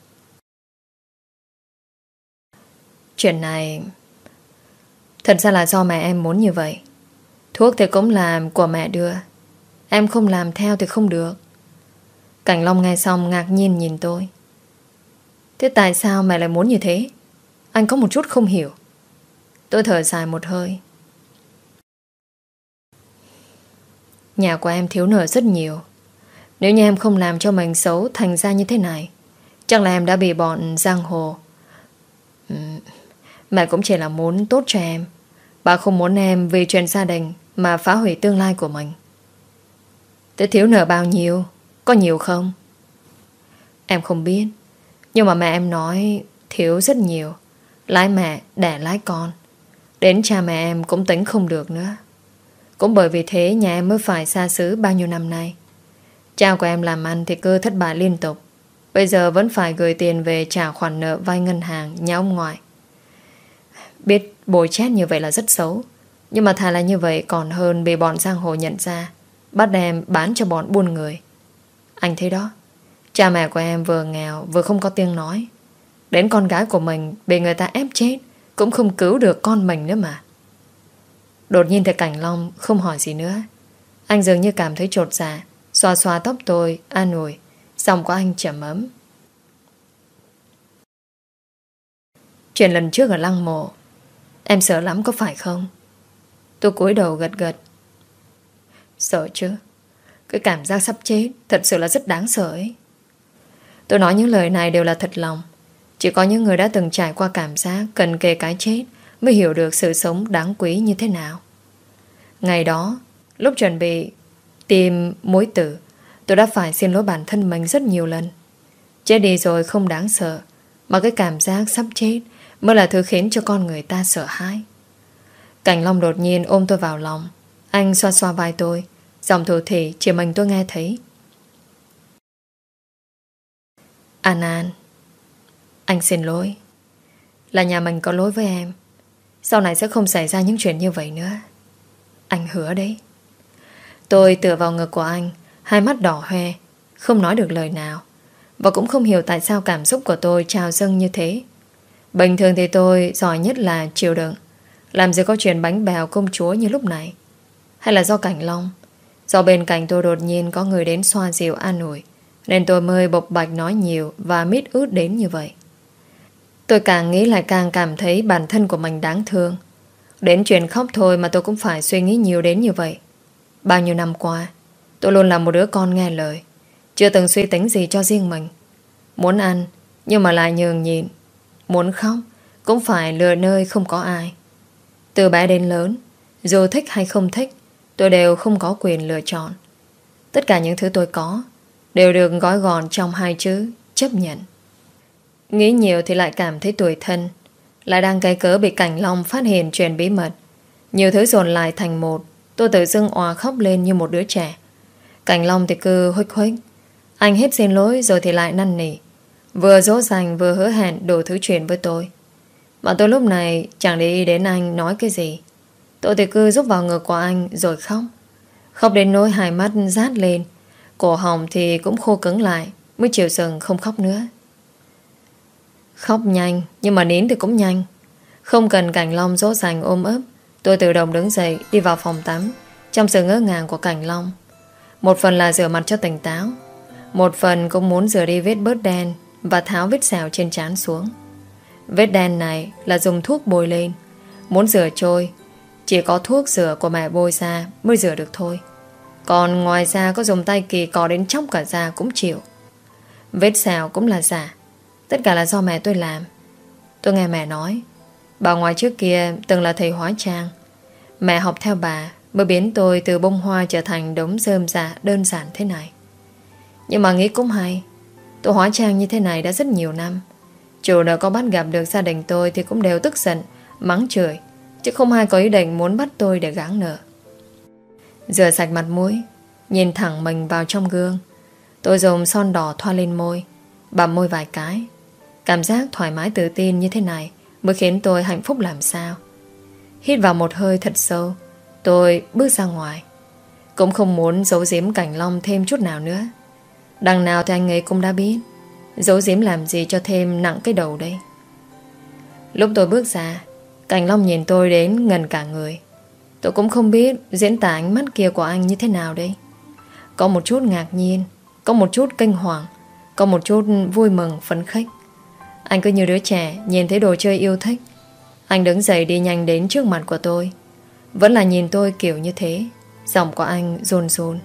Chuyện này thật ra là do mẹ em muốn như vậy. Thuốc thì cũng là của mẹ đưa, Em không làm theo thì không được. Cảnh Long nghe xong ngạc nhiên nhìn tôi. Thế tại sao mẹ lại muốn như thế? Anh có một chút không hiểu. Tôi thở dài một hơi. Nhà của em thiếu nợ rất nhiều. Nếu như em không làm cho mình xấu thành ra như thế này, chắc là em đã bị bọn giang hồ. Mẹ cũng chỉ là muốn tốt cho em. Bà không muốn em vì chuyện gia đình mà phá hủy tương lai của mình. Thế thiếu nợ bao nhiêu? Có nhiều không? Em không biết. Nhưng mà mẹ em nói thiếu rất nhiều. Lái mẹ đẻ lái con. Đến cha mẹ em cũng tính không được nữa. Cũng bởi vì thế nhà em mới phải xa xứ bao nhiêu năm nay. Cha của em làm ăn thì cứ thất bại liên tục. Bây giờ vẫn phải gửi tiền về trả khoản nợ vay ngân hàng nhà ông ngoại. Biết bồi chét như vậy là rất xấu, nhưng mà thà là như vậy còn hơn bị bọn giang hồ nhận ra, bắt em bán cho bọn buôn người. Anh thấy đó, cha mẹ của em vừa nghèo vừa không có tiếng nói. Đến con gái của mình bị người ta ép chết cũng không cứu được con mình nữa mà. Đột nhiên thấy Cảnh Long không hỏi gì nữa. Anh dường như cảm thấy chột dạ, xoa xoa tóc tôi an ủi. Giọng của anh trầm ấm. Chuyện lần trước ở lăng mộ, em sợ lắm có phải không? Tôi cúi đầu gật gật. Sợ chứ. Cái cảm giác sắp chết thật sự là rất đáng sợ ấy. Tôi nói những lời này đều là thật lòng. Chỉ có những người đã từng trải qua cảm giác cần kề cái chết mới hiểu được sự sống đáng quý như thế nào. Ngày đó, lúc chuẩn bị tìm mối tử, tôi đã phải xin lỗi bản thân mình rất nhiều lần. Chết đi rồi không đáng sợ, mà cái cảm giác sắp chết mới là thứ khiến cho con người ta sợ hãi. Cảnh Long đột nhiên ôm tôi vào lòng. Anh xoa xoa vai tôi, giọng thủ thỉ chỉ mình tôi nghe thấy. An An, anh xin lỗi. Là nhà mình có lỗi với em. Sau này sẽ không xảy ra những chuyện như vậy nữa. Anh hứa đấy. Tôi tựa vào ngực của anh, hai mắt đỏ hoe, không nói được lời nào. Và cũng không hiểu tại sao cảm xúc của tôi trào dâng như thế. Bình thường thì tôi giỏi nhất là chịu đựng. Làm gì có chuyện bánh bèo công chúa như lúc này. Hay là do Cảnh Long, do bên cạnh tôi đột nhiên có người đến xoa dịu an ủi, nên tôi mới bộc bạch nói nhiều và mít ướt đến như vậy. Tôi càng nghĩ lại càng cảm thấy bản thân của mình đáng thương. Đến chuyện khóc thôi mà tôi cũng phải suy nghĩ nhiều đến như vậy. Bao nhiêu năm qua, tôi luôn là một đứa con nghe lời, chưa từng suy tính gì cho riêng mình. Muốn ăn nhưng mà lại nhường nhịn, muốn khóc cũng phải lựa nơi không có ai. Từ bé đến lớn, dù thích hay không thích, tôi đều không có quyền lựa chọn. Tất cả những thứ tôi có đều được gói gọn trong hai chữ chấp nhận. Nghĩ nhiều thì lại cảm thấy tủi thân. Lại đang cay cớ bị Cảnh Long phát hiện chuyện bí mật. Nhiều thứ dồn lại thành một. Tôi tự dưng òa khóc lên như một đứa trẻ. Cảnh Long thì cứ huých huých. Anh hết xin lỗi rồi thì lại năn nỉ, vừa dỗ dành vừa hứa hẹn đủ thứ chuyện với tôi. Mà tôi lúc này chẳng để ý đến anh nói cái gì. Tôi thì cứ rúc vào ngực của anh rồi khóc. Khóc đến nỗi hai mắt rát lên, cổ họng thì cũng khô cứng lại, mới chịu dừng không khóc nữa. Khóc nhanh nhưng mà nín thì cũng nhanh. Không cần Cảnh Long dỗ dành ôm ấp, tôi tự động đứng dậy đi vào phòng tắm. Trong sự ngỡ ngàng của Cảnh Long, một phần là rửa mặt cho tỉnh táo, một phần cũng muốn rửa đi vết bớt đen và tháo vết sẹo trên trán xuống. Vết đen này là dùng thuốc bôi lên. Muốn rửa trôi, chỉ có thuốc rửa của mẹ bôi ra mới rửa được thôi. Còn ngoài ra có dùng tay kỳ cọ đến chóc cả da cũng chịu. Vết sẹo cũng là giả. Tất cả là do mẹ tôi làm. Tôi nghe mẹ nói, bà ngoại trước kia từng là thầy hóa trang. Mẹ học theo bà mới biến tôi từ bông hoa trở thành đống rơm rạ đơn giản thế này. Nhưng mà nghĩ cũng hay, tôi hóa trang như thế này đã rất nhiều năm. Chủ nợ có bắt gặp được gia đình tôi thì cũng đều tức giận, mắng chửi, chứ không ai có ý định muốn bắt tôi để gắng nợ. Rửa sạch mặt mũi, nhìn thẳng mình vào trong gương, tôi dùng son đỏ thoa lên môi, bặm môi vài cái. Cảm giác thoải mái tự tin như thế này mới khiến tôi hạnh phúc làm sao. Hít vào một hơi thật sâu, tôi bước ra ngoài. Cũng không muốn giấu giếm Cảnh Long thêm chút nào nữa. Đằng nào thì anh ấy cũng đã biết, giấu giếm làm gì cho thêm nặng cái đầu đây. Lúc tôi bước ra, Cảnh Long nhìn tôi đến ngần cả người. Tôi cũng không biết diễn tả ánh mắt kia của anh như thế nào đây. Có một chút ngạc nhiên, có một chút kinh hoàng, có một chút vui mừng phấn khích. Anh cứ như đứa trẻ nhìn thấy đồ chơi yêu thích. Anh đứng dậy đi nhanh đến trước mặt của tôi. Vẫn là nhìn tôi kiểu như thế. Giọng của anh run run.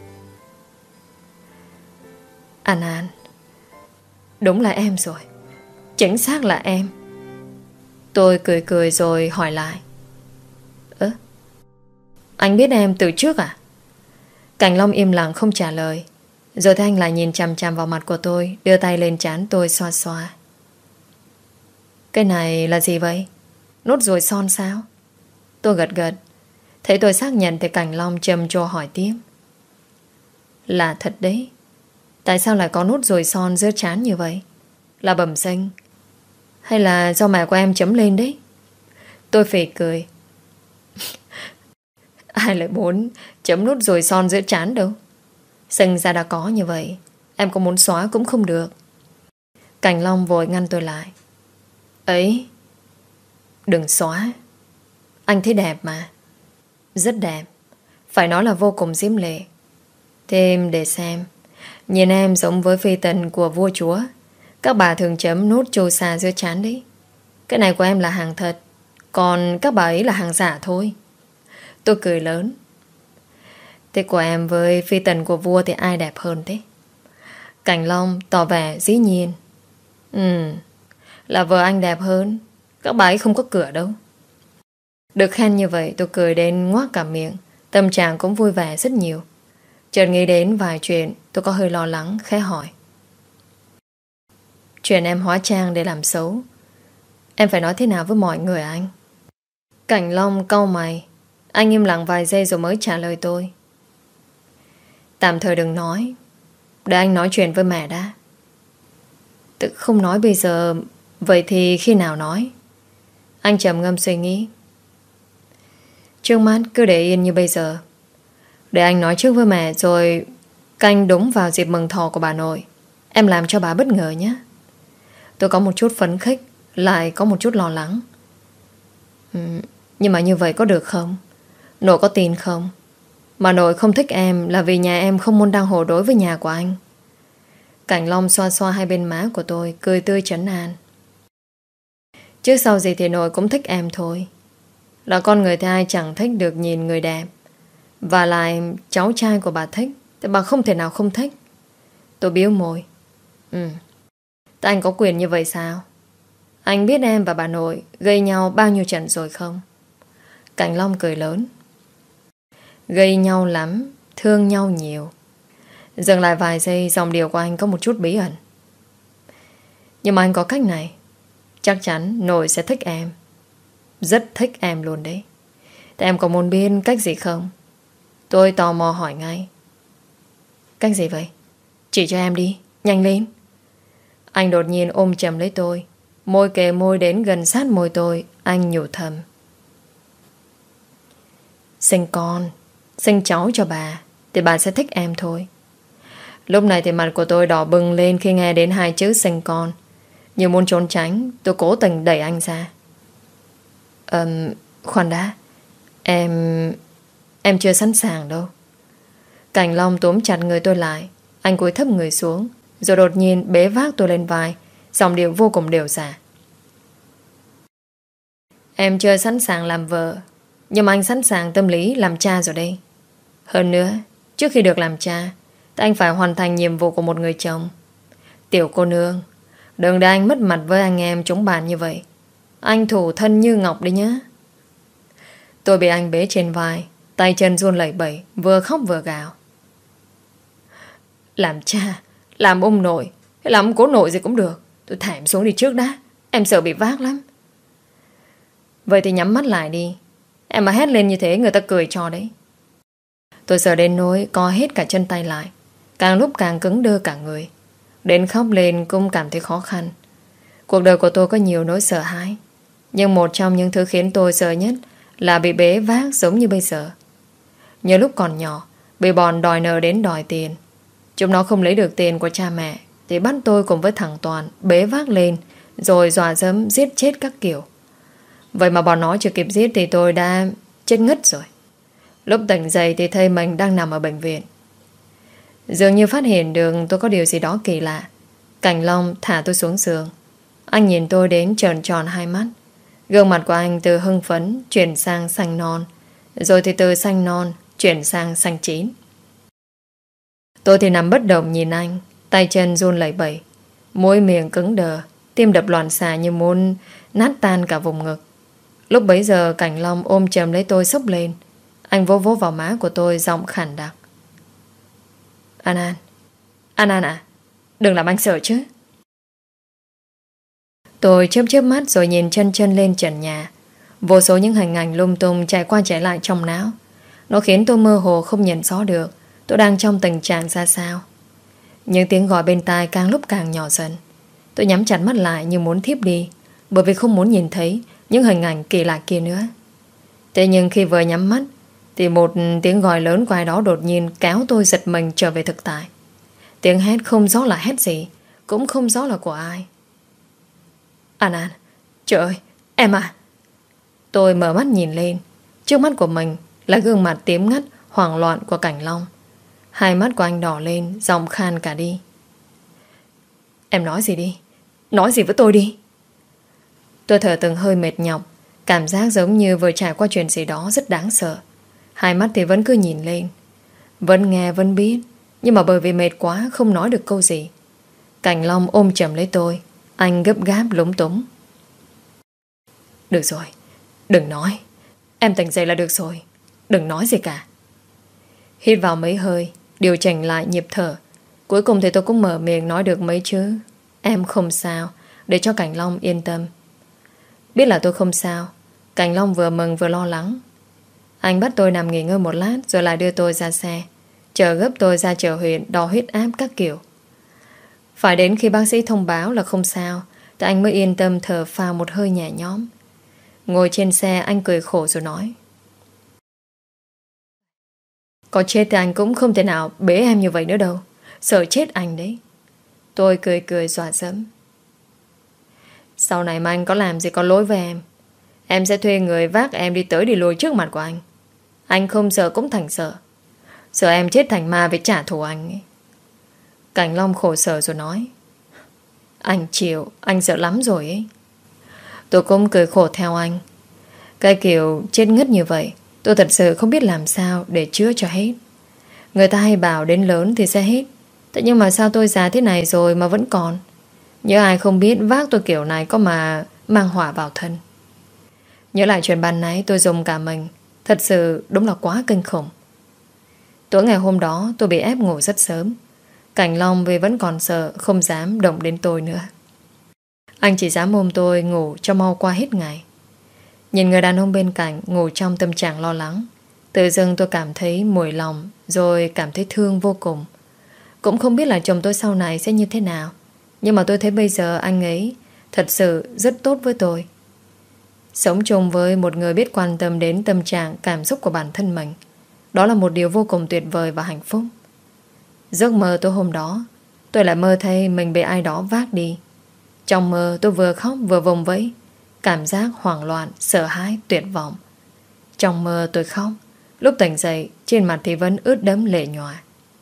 An An, đúng là em rồi. Chính xác là em. Tôi cười cười rồi hỏi lại. Anh biết em từ trước à? Cảnh Long im lặng không trả lời. Rồi thấy anh lại nhìn chằm chằm vào mặt của tôi, đưa tay lên trán tôi xoa xoa. Cái này là gì vậy? Nốt ruồi son sao? Tôi gật gật. Thấy tôi xác nhận thì Cảnh Long trầm trồ hỏi tiếp. Là thật đấy. Tại sao lại có nốt ruồi son giữa trán như vậy? Là bẩm sinh hay là do mẹ của em chấm lên đấy? Tôi phì cười. Ai lại muốn chấm nốt ruồi son giữa trán đâu. Sinh ra đã có như vậy. Em có muốn xóa cũng không được. Cảnh Long vội ngăn tôi lại. Ấy, đừng xóa. Anh thấy đẹp mà. Rất đẹp. Phải nói là vô cùng diễm lệ. Thêm để xem. Nhìn em giống với phi tần của vua chúa. Các bà thường chấm nốt trô xa giữa trán đấy. Cái này của em là hàng thật, còn các bà ấy là hàng giả thôi. Tôi cười lớn. Thế của em với phi tần của vua thì ai đẹp hơn thế? Cảnh Long tỏ vẻ dĩ nhiên. Là vợ anh đẹp hơn. Các bà ấy không có cửa đâu. Được khen như vậy tôi cười đến ngoác cả miệng. Tâm trạng cũng vui vẻ rất nhiều. Chợt nghĩ đến vài chuyện. Tôi có hơi lo lắng khẽ hỏi. Chuyện em hóa trang để làm xấu, em phải nói thế nào với mọi người anh? Cảnh Long cau mày. Anh im lặng vài giây rồi mới trả lời tôi. Tạm thời đừng nói. Để anh nói chuyện với mẹ đã. Tự không nói bây giờ. Vậy thì khi nào nói? Anh trầm ngâm suy nghĩ. Trước mắt cứ để yên như bây giờ. Để anh nói trước với mẹ rồi canh đúng vào dịp mừng thọ của bà nội. Em làm cho bà bất ngờ nhé. Tôi có một chút phấn khích, lại có một chút lo lắng. Nhưng mà như vậy có được không? Nội có tin không? Mà nội không thích em là vì nhà em không môn đăng hộ đối với nhà của anh. Cảnh Long xoa xoa hai bên má của tôi, cười tươi trấn an. Chứ sau gì thì nội cũng thích em thôi. Là con người thì ai chẳng thích được nhìn người đẹp. Và lại cháu trai của bà thích thì bà không thể nào không thích. Tôi biếu môi. Tại anh có quyền như vậy sao? Anh biết em và bà nội gây nhau bao nhiêu trận rồi không? Cảnh Long cười lớn. Gây nhau lắm, thương nhau nhiều. Dừng lại vài giây, dòng điệu của anh có một chút bí ẩn. Nhưng mà anh có cách này. Chắc chắn nội sẽ thích em. Rất thích em luôn đấy. Thế em có muốn biết cách gì không? Tôi tò mò hỏi ngay. Cách gì vậy? Chỉ cho em đi, nhanh lên. Anh đột nhiên ôm chầm lấy tôi. Môi kề môi đến gần sát môi tôi. Anh nhủ thầm. Sinh con, sinh cháu cho bà thì bà sẽ thích em thôi. Lúc này thì mặt của tôi đỏ bừng lên khi nghe đến hai chữ sinh con. Như muốn trốn tránh, tôi cố tình đẩy anh ra. Khoan đã. Em chưa sẵn sàng đâu. Cảnh Long túm chặt người tôi lại. Anh cúi thấp người xuống, rồi đột nhiên bế vác tôi lên vai, giọng điệu vô cùng đều giả. Em chưa sẵn sàng làm vợ, nhưng mà anh sẵn sàng tâm lý làm cha rồi đây. Hơn nữa, trước khi được làm cha thì anh phải hoàn thành nhiệm vụ của một người chồng. Tiểu cô nương, đừng để anh mất mặt với anh em chúng bạn như vậy. Anh thủ thân như ngọc đi nhá. Tôi bị anh bế trên vai, tay chân run lẩy bẩy, vừa khóc vừa gào. Làm cha, làm ông nội, hay làm cố nội gì cũng được. Tôi thả em xuống đi trước đã. Em sợ bị vác lắm. Vậy thì nhắm mắt lại đi. Em mà hét lên như thế người ta cười cho đấy. Tôi sợ đến nỗi co hết cả chân tay lại. Càng lúc càng cứng đơ cả người. Đến khóc lên cũng cảm thấy khó khăn. Cuộc đời của tôi có nhiều nỗi sợ hãi. Nhưng một trong những thứ khiến tôi sợ nhất là bị bế vác giống như bây giờ. Nhớ lúc còn nhỏ, bị bọn đòi nợ đến đòi tiền. Chúng nó không lấy được tiền của cha mẹ thì bắt tôi cùng với thằng Toàn bế vác lên, rồi dọa dẫm giết chết các kiểu. Vậy mà bọn nó chưa kịp giết thì tôi đã chết ngất rồi. Lúc tỉnh dậy thì thấy mình đang nằm ở bệnh viện. Dường như phát hiện được tôi có điều gì đó kỳ lạ. Cảnh Long thả tôi xuống giường. Anh nhìn tôi đến trợn tròn hai mắt. Gương mặt của anh từ hưng phấn chuyển sang xanh non, rồi thì từ xanh non chuyển sang xanh chín. Tôi thì nằm bất động nhìn anh, tay chân run lẩy bẩy, môi miệng cứng đờ, tim đập loạn xạ như muốn nát tan cả vùng ngực. Lúc bấy giờ Cảnh Long ôm chầm lấy tôi xốc lên. Anh vỗ vỗ vào má của tôi, giọng khàn đặc: An An, An An à, đừng làm anh sợ chứ. Tôi chớp chớp mắt rồi nhìn chân chân lên trần nhà. Vô số những hình ảnh lung tung chạy qua chạy lại trong não. Nó khiến tôi mơ hồ không nhận rõ được tôi đang trong tình trạng ra sao. Những tiếng gọi bên tai càng lúc càng nhỏ dần. Tôi nhắm chặt mắt lại như muốn thiếp đi, bởi vì không muốn nhìn thấy những hình ảnh kỳ lạ kia nữa. Thế nhưng khi vừa nhắm mắt thì một tiếng gọi lớn của ai đó đột nhiên kéo tôi giật mình trở về thực tại. Tiếng hét không rõ là hét gì, cũng không rõ là của ai. An An, trời ơi, em à. Tôi mở mắt nhìn lên. Trước mắt của mình là gương mặt tím ngắt hoảng loạn của Cảnh Long. Hai mắt của anh đỏ lên, giọng khan cả đi. Em nói gì đi, nói gì với tôi đi. Tôi thở từng hơi mệt nhọc, cảm giác giống như vừa trải qua chuyện gì đó rất đáng sợ. Hai mắt thì vẫn cứ nhìn lên, vẫn nghe vẫn biết, nhưng mà bởi vì mệt quá không nói được câu gì. Cảnh Long ôm chầm lấy tôi. Anh gấp gáp lúng túng. Được rồi, đừng nói. Em tỉnh dậy là được rồi, đừng nói gì cả. Hít vào mấy hơi, điều chỉnh lại nhịp thở. Cuối cùng thì tôi cũng mở miệng nói được mấy chữ em không sao, để cho Cảnh Long yên tâm. Biết là tôi không sao, Cảnh Long vừa mừng vừa lo lắng. Anh bắt tôi nằm nghỉ ngơi một lát, rồi lại đưa tôi ra xe, chờ gấp tôi ra chợ huyện đo huyết áp các kiểu. Phải đến khi bác sĩ thông báo là không sao thì anh mới yên tâm thở phào một hơi nhẹ nhõm. Ngồi trên xe anh cười khổ rồi nói: Có chết thì anh cũng không thể nào bế em như vậy nữa đâu. Sợ chết anh đấy. Tôi cười cười dọa dẫm: Sau này mà anh có làm gì có lỗi với em sẽ thuê người vác em đi tới đi lui trước mặt của anh. Anh không sợ cũng thành sợ. Sợ em chết thành ma với trả thù anh ấy. Cảnh Long khổ sở rồi nói: Anh chịu, anh sợ lắm rồi ấy. Tôi cũng cười khổ theo anh. Cái kiểu chết ngất như vậy tôi thật sự không biết làm sao để chữa cho hết. Người ta hay bảo đến lớn thì sẽ hết. Thế nhưng mà sao tôi già thế này rồi mà vẫn còn. Nhớ ai không biết vác tôi kiểu này có mà mang họa vào thân. Nhớ lại chuyện ban nãy tôi dùng cả mình. Thật sự đúng là quá kinh khủng. Tối ngày hôm đó tôi bị ép ngủ rất sớm. Cảnh Long vì vẫn còn sợ không dám động đến tôi nữa. Anh chỉ dám ôm tôi ngủ cho mau qua hết ngày. Nhìn người đàn ông bên cạnh ngủ trong tâm trạng lo lắng, tự dưng tôi cảm thấy mùi lòng, rồi cảm thấy thương vô cùng. Cũng không biết là chồng tôi sau này sẽ như thế nào, nhưng mà tôi thấy bây giờ anh ấy thật sự rất tốt với tôi. Sống chung với một người biết quan tâm đến tâm trạng cảm xúc của bản thân mình, đó là một điều vô cùng tuyệt vời và hạnh phúc. Giấc mơ tôi hôm đó, tôi lại mơ thấy mình bị ai đó vác đi. Trong mơ tôi vừa khóc vừa vùng vẫy, cảm giác hoảng loạn, sợ hãi, tuyệt vọng. Trong mơ tôi khóc, lúc tỉnh dậy trên mặt thì vẫn ướt đẫm lệ nhòa.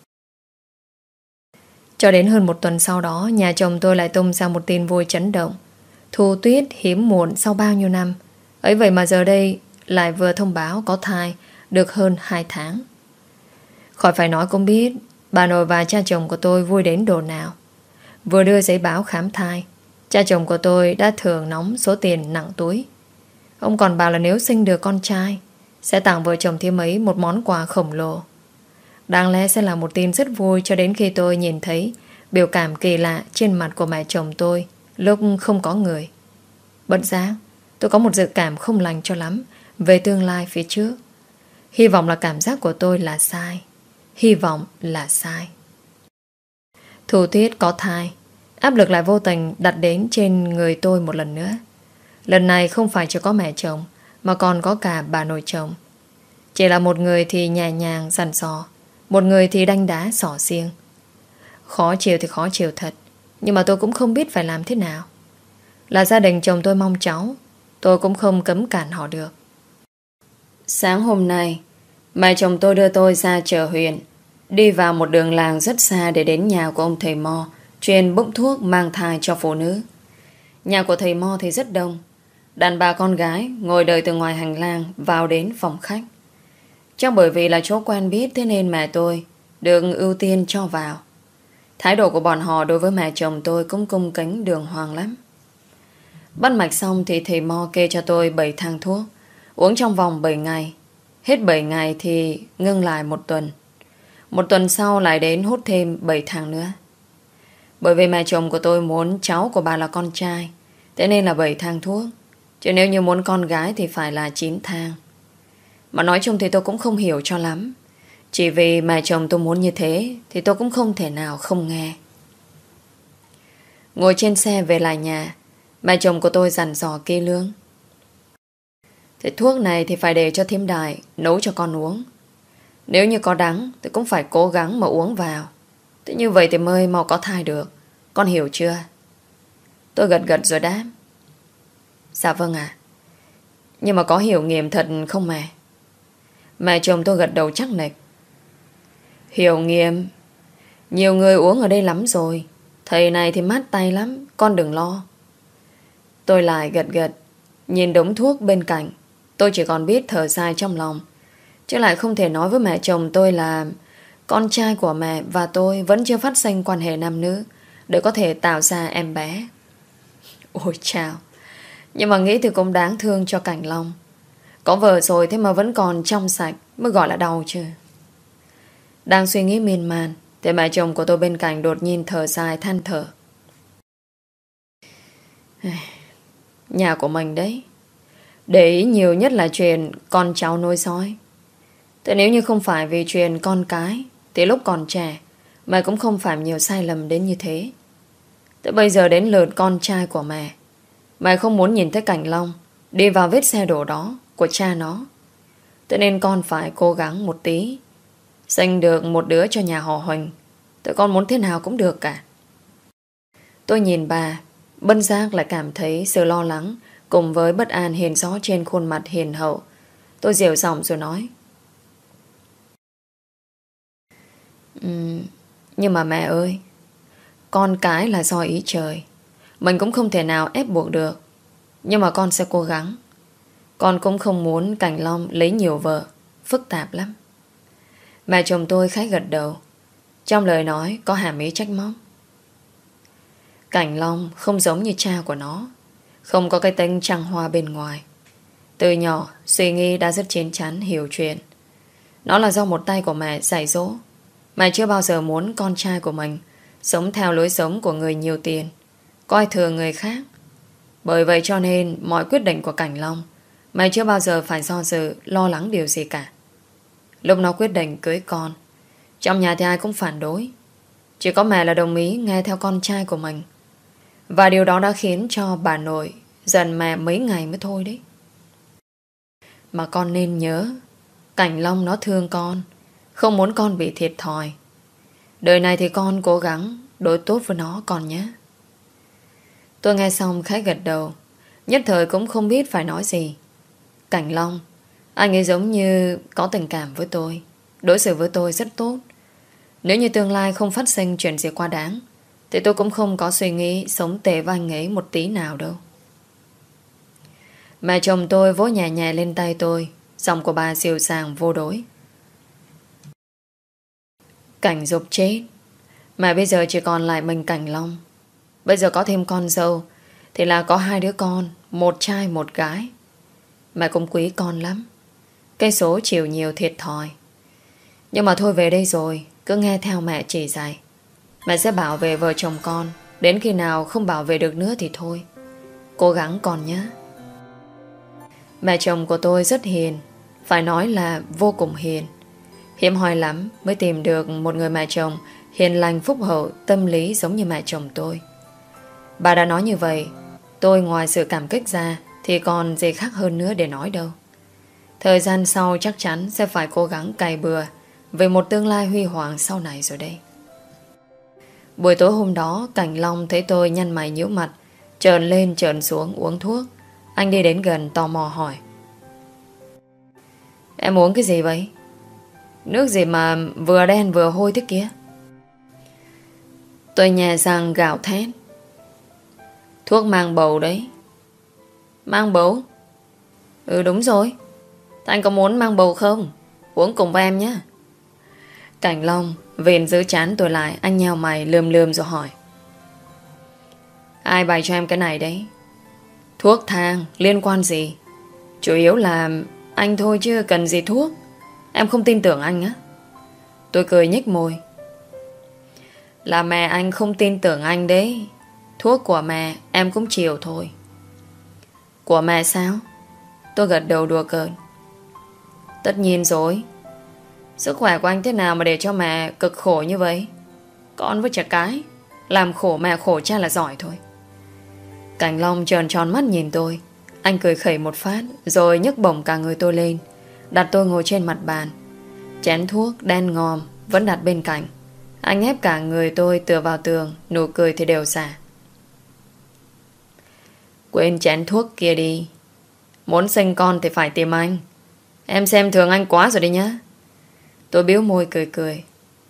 Cho đến hơn một tuần sau đó, nhà chồng tôi lại tung ra một tin vui chấn động. Thu Tuyết hiếm muộn sau bao nhiêu năm, ấy vậy mà giờ đây lại vừa thông báo có thai được hơn 2 tháng. Khỏi phải nói cũng biết bà nội và cha chồng của tôi vui đến độ nào. Vừa đưa giấy báo khám thai, cha chồng của tôi đã thưởng nóng số tiền nặng túi. Ông còn bảo là nếu sinh được con trai sẽ tặng vợ chồng thêm ấy một món quà khổng lồ. Đáng lẽ sẽ là một tin rất vui, cho đến khi tôi nhìn thấy biểu cảm kỳ lạ trên mặt của mẹ chồng tôi lúc không có người. Bất giác tôi có một dự cảm không lành cho lắm về tương lai phía trước. Hy vọng là cảm giác của tôi là sai. Hy vọng là sai. Thu Tuyết có thai, áp lực lại vô tình đặt đến trên người tôi một lần nữa. Lần này không phải chỉ có mẹ chồng, mà còn có cả bà nội chồng. Chỉ là một người thì nhẹ nhàng dằn dò, một người thì đanh đá xỏ xiêng. Khó chịu thì khó chịu thật, nhưng mà tôi cũng không biết phải làm thế nào. Là gia đình chồng tôi mong cháu, tôi cũng không cấm cản họ được. Sáng hôm nay, mẹ chồng tôi đưa tôi ra chợ huyện. Đi vào một đường làng rất xa để đến nhà của ông thầy Mo, chuyên bốc thuốc mang thai cho phụ nữ. Nhà của thầy Mo thì rất đông. Đàn bà con gái ngồi đợi từ ngoài hành lang vào đến phòng khách. Chắc bởi vì là chỗ quen biết, thế nên mẹ tôi được ưu tiên cho vào. Thái độ của bọn họ đối với mẹ chồng tôi cũng cung kính đường hoàng lắm. Bắt mạch xong thì thầy Mo kê cho tôi 7 thang thuốc, uống trong vòng 7 ngày. Hết 7 ngày thì ngưng lại 1 tuần. 1 tuần sau lại đến hút thêm 7 thang nữa. Bởi vì mẹ chồng của tôi muốn cháu của bà là con trai, thế nên là 7 thang thuốc. Chứ nếu như muốn con gái thì phải là 9 thang. Mà nói chung thì tôi cũng không hiểu cho lắm. Chỉ vì mẹ chồng tôi muốn như thế thì tôi cũng không thể nào không nghe. Ngồi trên xe về lại nhà, mẹ chồng của tôi dặn dò kỹ lưỡng. Thế thuốc này thì phải để cho thím Đại nấu cho con uống. Nếu như có đắng thì cũng phải cố gắng mà uống vào. Thế như vậy thì mới mau có thai được. Con hiểu chưa? Tôi gật gật rồi đáp. Dạ vâng ạ. Nhưng mà có hiểu nghiệm thật không mẹ? Mẹ chồng tôi gật đầu chắc nịch. Hiểu nghiệm? Nhiều người uống ở đây lắm rồi. Thầy này thì mát tay lắm, con đừng lo. Tôi lại gật gật, nhìn đống thuốc bên cạnh. Tôi chỉ còn biết thở dài trong lòng, chứ lại không thể nói với mẹ chồng tôi là con trai của mẹ và tôi vẫn chưa phát sinh quan hệ nam nữ để có thể tạo ra em bé. Ôi chào. Nhưng mà nghĩ thì cũng đáng thương cho Cảnh Long. Có vợ rồi thế mà vẫn còn trong sạch mới gọi là đau chứ. Đang suy nghĩ miên man thì mẹ chồng của tôi bên cạnh đột nhiên thở dài than thở. Nhà của mình đấy, để ý nhiều nhất là chuyện con cháu nối dõi. Thế nếu như không phải vì chuyện con cái thì lúc còn trẻ mẹ cũng không phạm nhiều sai lầm đến như thế. Thế bây giờ đến lượt con trai của mẹ không muốn nhìn thấy Cảnh Long đi vào vết xe đổ đó của cha nó. Thế nên con phải cố gắng một tí, sinh được một đứa cho nhà họ Huỳnh. Tụi con muốn thế nào cũng được cả. Tôi nhìn bà, bất giác lại cảm thấy sự lo lắng cùng với bất an hiện rõ trên khuôn mặt hiền hậu. Tôi dịu giọng rồi nói. Nhưng mà mẹ ơi, con cái là do ý trời, mình cũng không thể nào ép buộc được. Nhưng mà con sẽ cố gắng. Con cũng không muốn Cảnh Long lấy nhiều vợ, phức tạp lắm. Mẹ chồng tôi khá gật đầu. Trong lời nói có hàm ý trách móc. Cảnh Long không giống như cha của nó, không có cái tính trăng hoa bên ngoài. Từ nhỏ suy nghĩ đã rất chín chắn hiểu chuyện. Nó là do một tay của mẹ dạy dỗ. Mẹ chưa bao giờ muốn con trai của mình sống theo lối sống của người nhiều tiền, coi thường người khác. Bởi vậy cho nên mọi quyết định của Cảnh Long mẹ chưa bao giờ phải do dự lo lắng điều gì cả. Lúc nó quyết định cưới con, trong nhà thì ai cũng phản đối, chỉ có mẹ là đồng ý nghe theo con trai của mình. Và điều đó đã khiến cho bà nội giận mẹ mấy ngày mới thôi đấy. Mà con nên nhớ, Cảnh Long nó thương con, không muốn con bị thiệt thòi. Đời này thì con cố gắng đối tốt với nó con nhé. Tôi nghe xong khá gật đầu, nhất thời cũng không biết phải nói gì. Cảnh Long, anh ấy giống như có tình cảm với tôi, đối xử với tôi rất tốt. Nếu như tương lai không phát sinh chuyện gì quá đáng thì tôi cũng không có suy nghĩ sống tệ với anh ấy một tí nào đâu. Mẹ chồng tôi vỗ nhẹ nhẹ lên tay tôi, giọng của bà dịu dàng vô đối. Cảnh Dục chết, mà bây giờ chỉ còn lại mình Cảnh Long. Bây giờ có thêm con dâu thì là có 2 đứa con, một trai một gái. Mẹ cũng quý con lắm, cái số chịu nhiều thiệt thòi. Nhưng mà thôi về đây rồi, cứ nghe theo mẹ chỉ dạy. Mẹ sẽ bảo vệ vợ chồng con, đến khi nào không bảo vệ được nữa thì thôi. Cố gắng con nhé. Mẹ chồng của tôi rất hiền, phải nói là vô cùng hiền. Hiếm hoi lắm mới tìm được một người mẹ chồng hiền lành phúc hậu, tâm lý giống như mẹ chồng tôi. Bà đã nói như vậy, tôi ngoài sự cảm kích ra thì còn gì khác hơn nữa để nói đâu. Thời gian sau chắc chắn sẽ phải cố gắng cày bừa về một tương lai huy hoàng sau này rồi đây. Buổi tối hôm đó, Cảnh Long thấy tôi nhăn mày nhíu mặt, trợn lên trợn xuống uống thuốc. Anh đi đến gần tò mò hỏi. Em uống cái gì vậy? Nước gì mà vừa đen vừa hôi thế kia? Tôi nhè răng gào thét. Thuốc mang bầu đấy. Mang bầu? Ừ đúng rồi. Thế anh có muốn mang bầu không? Uống cùng với em nhé. Cảnh Long vền giữ chán tôi lại. Anh nheo mày lườm lườm rồi hỏi. Ai bày cho em cái này đấy? Thuốc thang liên quan gì? Chủ yếu là anh thôi chứ cần gì thuốc. Em không tin tưởng anh á? Tôi cười nhếch môi. Là mẹ anh không tin tưởng anh đấy. Thuốc của mẹ em cũng chịu thôi. Của mẹ sao? Tôi gật đầu đùa cợt. Tất nhiên rồi. Sức khỏe của anh thế nào mà để cho mẹ cực khổ như vậy? Con với trẻ cái, làm khổ mẹ khổ cha là giỏi thôi. Cảnh Long tròn tròn mắt nhìn tôi. Anh cười khẩy một phát, rồi nhấc bổng cả người tôi lên, đặt tôi ngồi trên mặt bàn. Chén thuốc đen ngòm vẫn đặt bên cạnh. Anh ép cả người tôi tựa vào tường, nụ cười thì đều xả. Quên chén thuốc kia đi. Muốn sinh con thì phải tìm anh. Em xem thường anh quá rồi đấy nhá. Tôi biếu môi cười cười.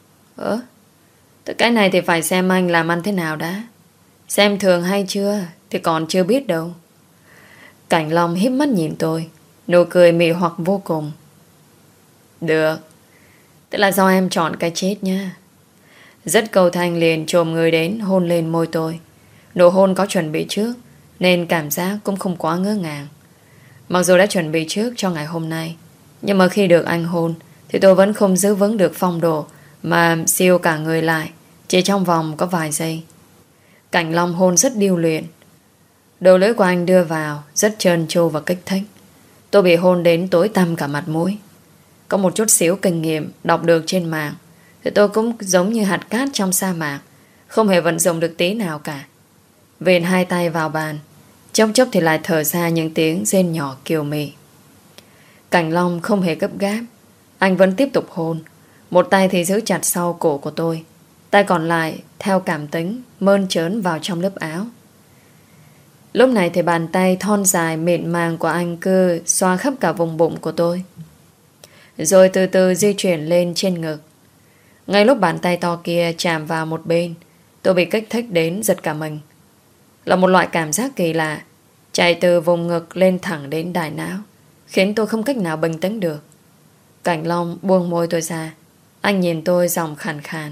Cái này thì phải xem anh làm ăn thế nào đã. Xem thường hay chưa thì còn chưa biết đâu. Cảnh Long híp mắt nhìn tôi, nụ cười mị hoặc vô cùng. Được. Tức là do em chọn cái chết nha. Rất cầu thanh liền chồm người đến hôn lên môi tôi. Nụ hôn có chuẩn bị trước, nên cảm giác cũng không quá ngỡ ngàng. Mặc dù đã chuẩn bị trước cho ngày hôm nay, nhưng mà khi được anh hôn thì tôi vẫn không giữ vững được phong độ, mà siêu cả người lại chỉ trong vòng có vài giây. Cảnh Long hôn rất điêu luyện. Đầu lưỡi của anh đưa vào rất trơn tru và kích thích. Tôi bị hôn đến tối tăm cả mặt mũi. Có một chút xíu kinh nghiệm đọc được trên mạng thì tôi cũng giống như hạt cát trong sa mạc, không hề vận dụng được tí nào cả. Vền hai tay vào bàn, chốc chốc thì lại thở ra những tiếng rên nhỏ kiều mị. Cảnh Long không hề gấp gáp. Anh vẫn tiếp tục hôn. Một tay thì giữ chặt sau cổ của tôi, tay còn lại theo cảm tính mơn trớn vào trong lớp áo. Lúc này thì bàn tay thon dài mịn màng của anh cứ xoa khắp cả vùng bụng của tôi, rồi từ từ di chuyển lên trên ngực. Ngay lúc bàn tay to kia chạm vào một bên, tôi bị kích thích đến giật cả mình. Là một loại cảm giác kỳ lạ chạy từ vùng ngực lên thẳng đến đại não, khiến tôi không cách nào bình tĩnh được. Cảnh Long buông môi tôi ra. Anh nhìn tôi giọng khàn khàn.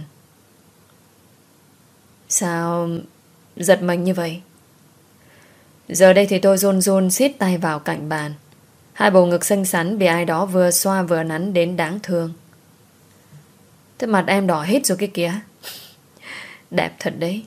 Sao giật mình như vậy? Giờ đây thì tôi run run siết tay vào cạnh bàn. Hai bầu ngực xinh xắn bị ai đó vừa xoa vừa nắn đến đáng thương. Thế mặt em đỏ hết rồi cái kìa. Đẹp thật đấy.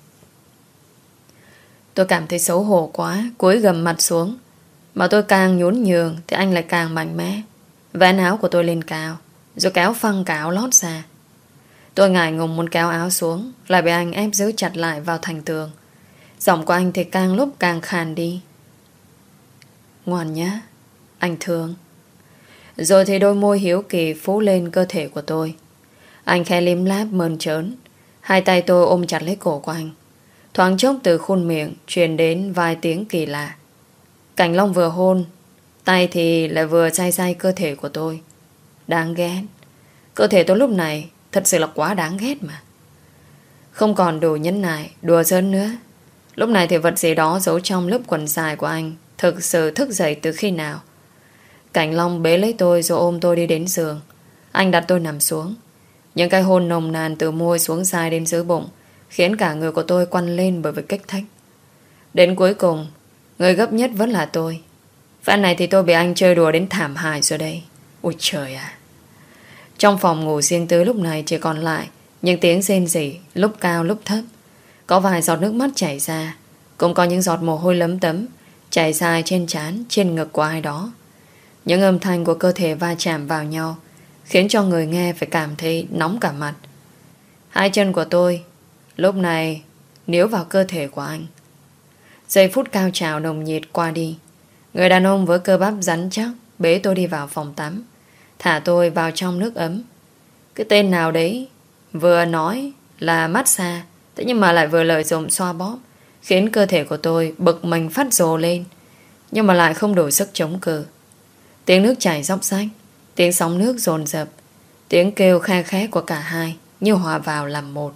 Tôi cảm thấy xấu hổ quá, cúi gầm mặt xuống. Mà tôi càng nhún nhường thì anh lại càng mạnh mẽ. Vén áo của tôi lên cao, rồi kéo phăng cả áo lót ra. Tôi ngại ngùng muốn kéo áo xuống, lại bị anh ép giữ chặt lại vào thành tường. Giọng của anh thì càng lúc càng khàn đi. Ngoan nhá, anh thương. Rồi thì đôi môi hiếu kỳ phủ lên cơ thể của tôi. Anh khẽ liếm láp mơn trớn. Hai tay tôi ôm chặt lấy cổ của anh. Thoáng chốc từ khuôn miệng truyền đến vài tiếng kỳ lạ. Cảnh Long vừa hôn, tay thì lại vừa day day cơ thể của tôi. Đáng ghét. Cơ thể tôi lúc này thật sự là quá đáng ghét mà. Không còn đủ nhẫn nại đùa giỡn nữa. Lúc này thì vật gì đó giấu trong lớp quần dài của anh thực sự thức dậy từ khi nào. Cảnh Long bế lấy tôi rồi ôm tôi đi đến giường. Anh đặt tôi nằm xuống. Những cái hôn nồng nàn từ môi xuống dài đến dưới bụng khiến cả người của tôi quằn lên bởi vì kích thích. Đến cuối cùng, người gấp nhất vẫn là tôi. Phen này thì tôi bị anh chơi đùa đến thảm hại rồi đây. Ôi trời à. Trong phòng ngủ riêng tư lúc này chỉ còn lại những tiếng rên rỉ lúc cao lúc thấp. Có vài giọt nước mắt chảy ra, cũng có những giọt mồ hôi lấm tấm chảy dài trên trán, trên ngực của ai đó. Những âm thanh của cơ thể va chạm vào nhau khiến cho người nghe phải cảm thấy nóng cả mặt. Hai chân của tôi lúc này níu vào cơ thể của anh. Giây phút cao trào nồng nhiệt qua đi. Người đàn ông với cơ bắp rắn chắc bế tôi đi vào phòng tắm, thả tôi vào trong nước ấm. Cái tên nào đấy vừa nói là massage, thế nhưng mà lại vừa lợi dụng xoa bóp, khiến cơ thể của tôi bực mình phát rồ lên, nhưng mà lại không đủ sức chống cự. Tiếng nước chảy róc rách, tiếng sóng nước dồn dập, Tiếng kêu khe khẽ của cả hai như hòa vào làm một.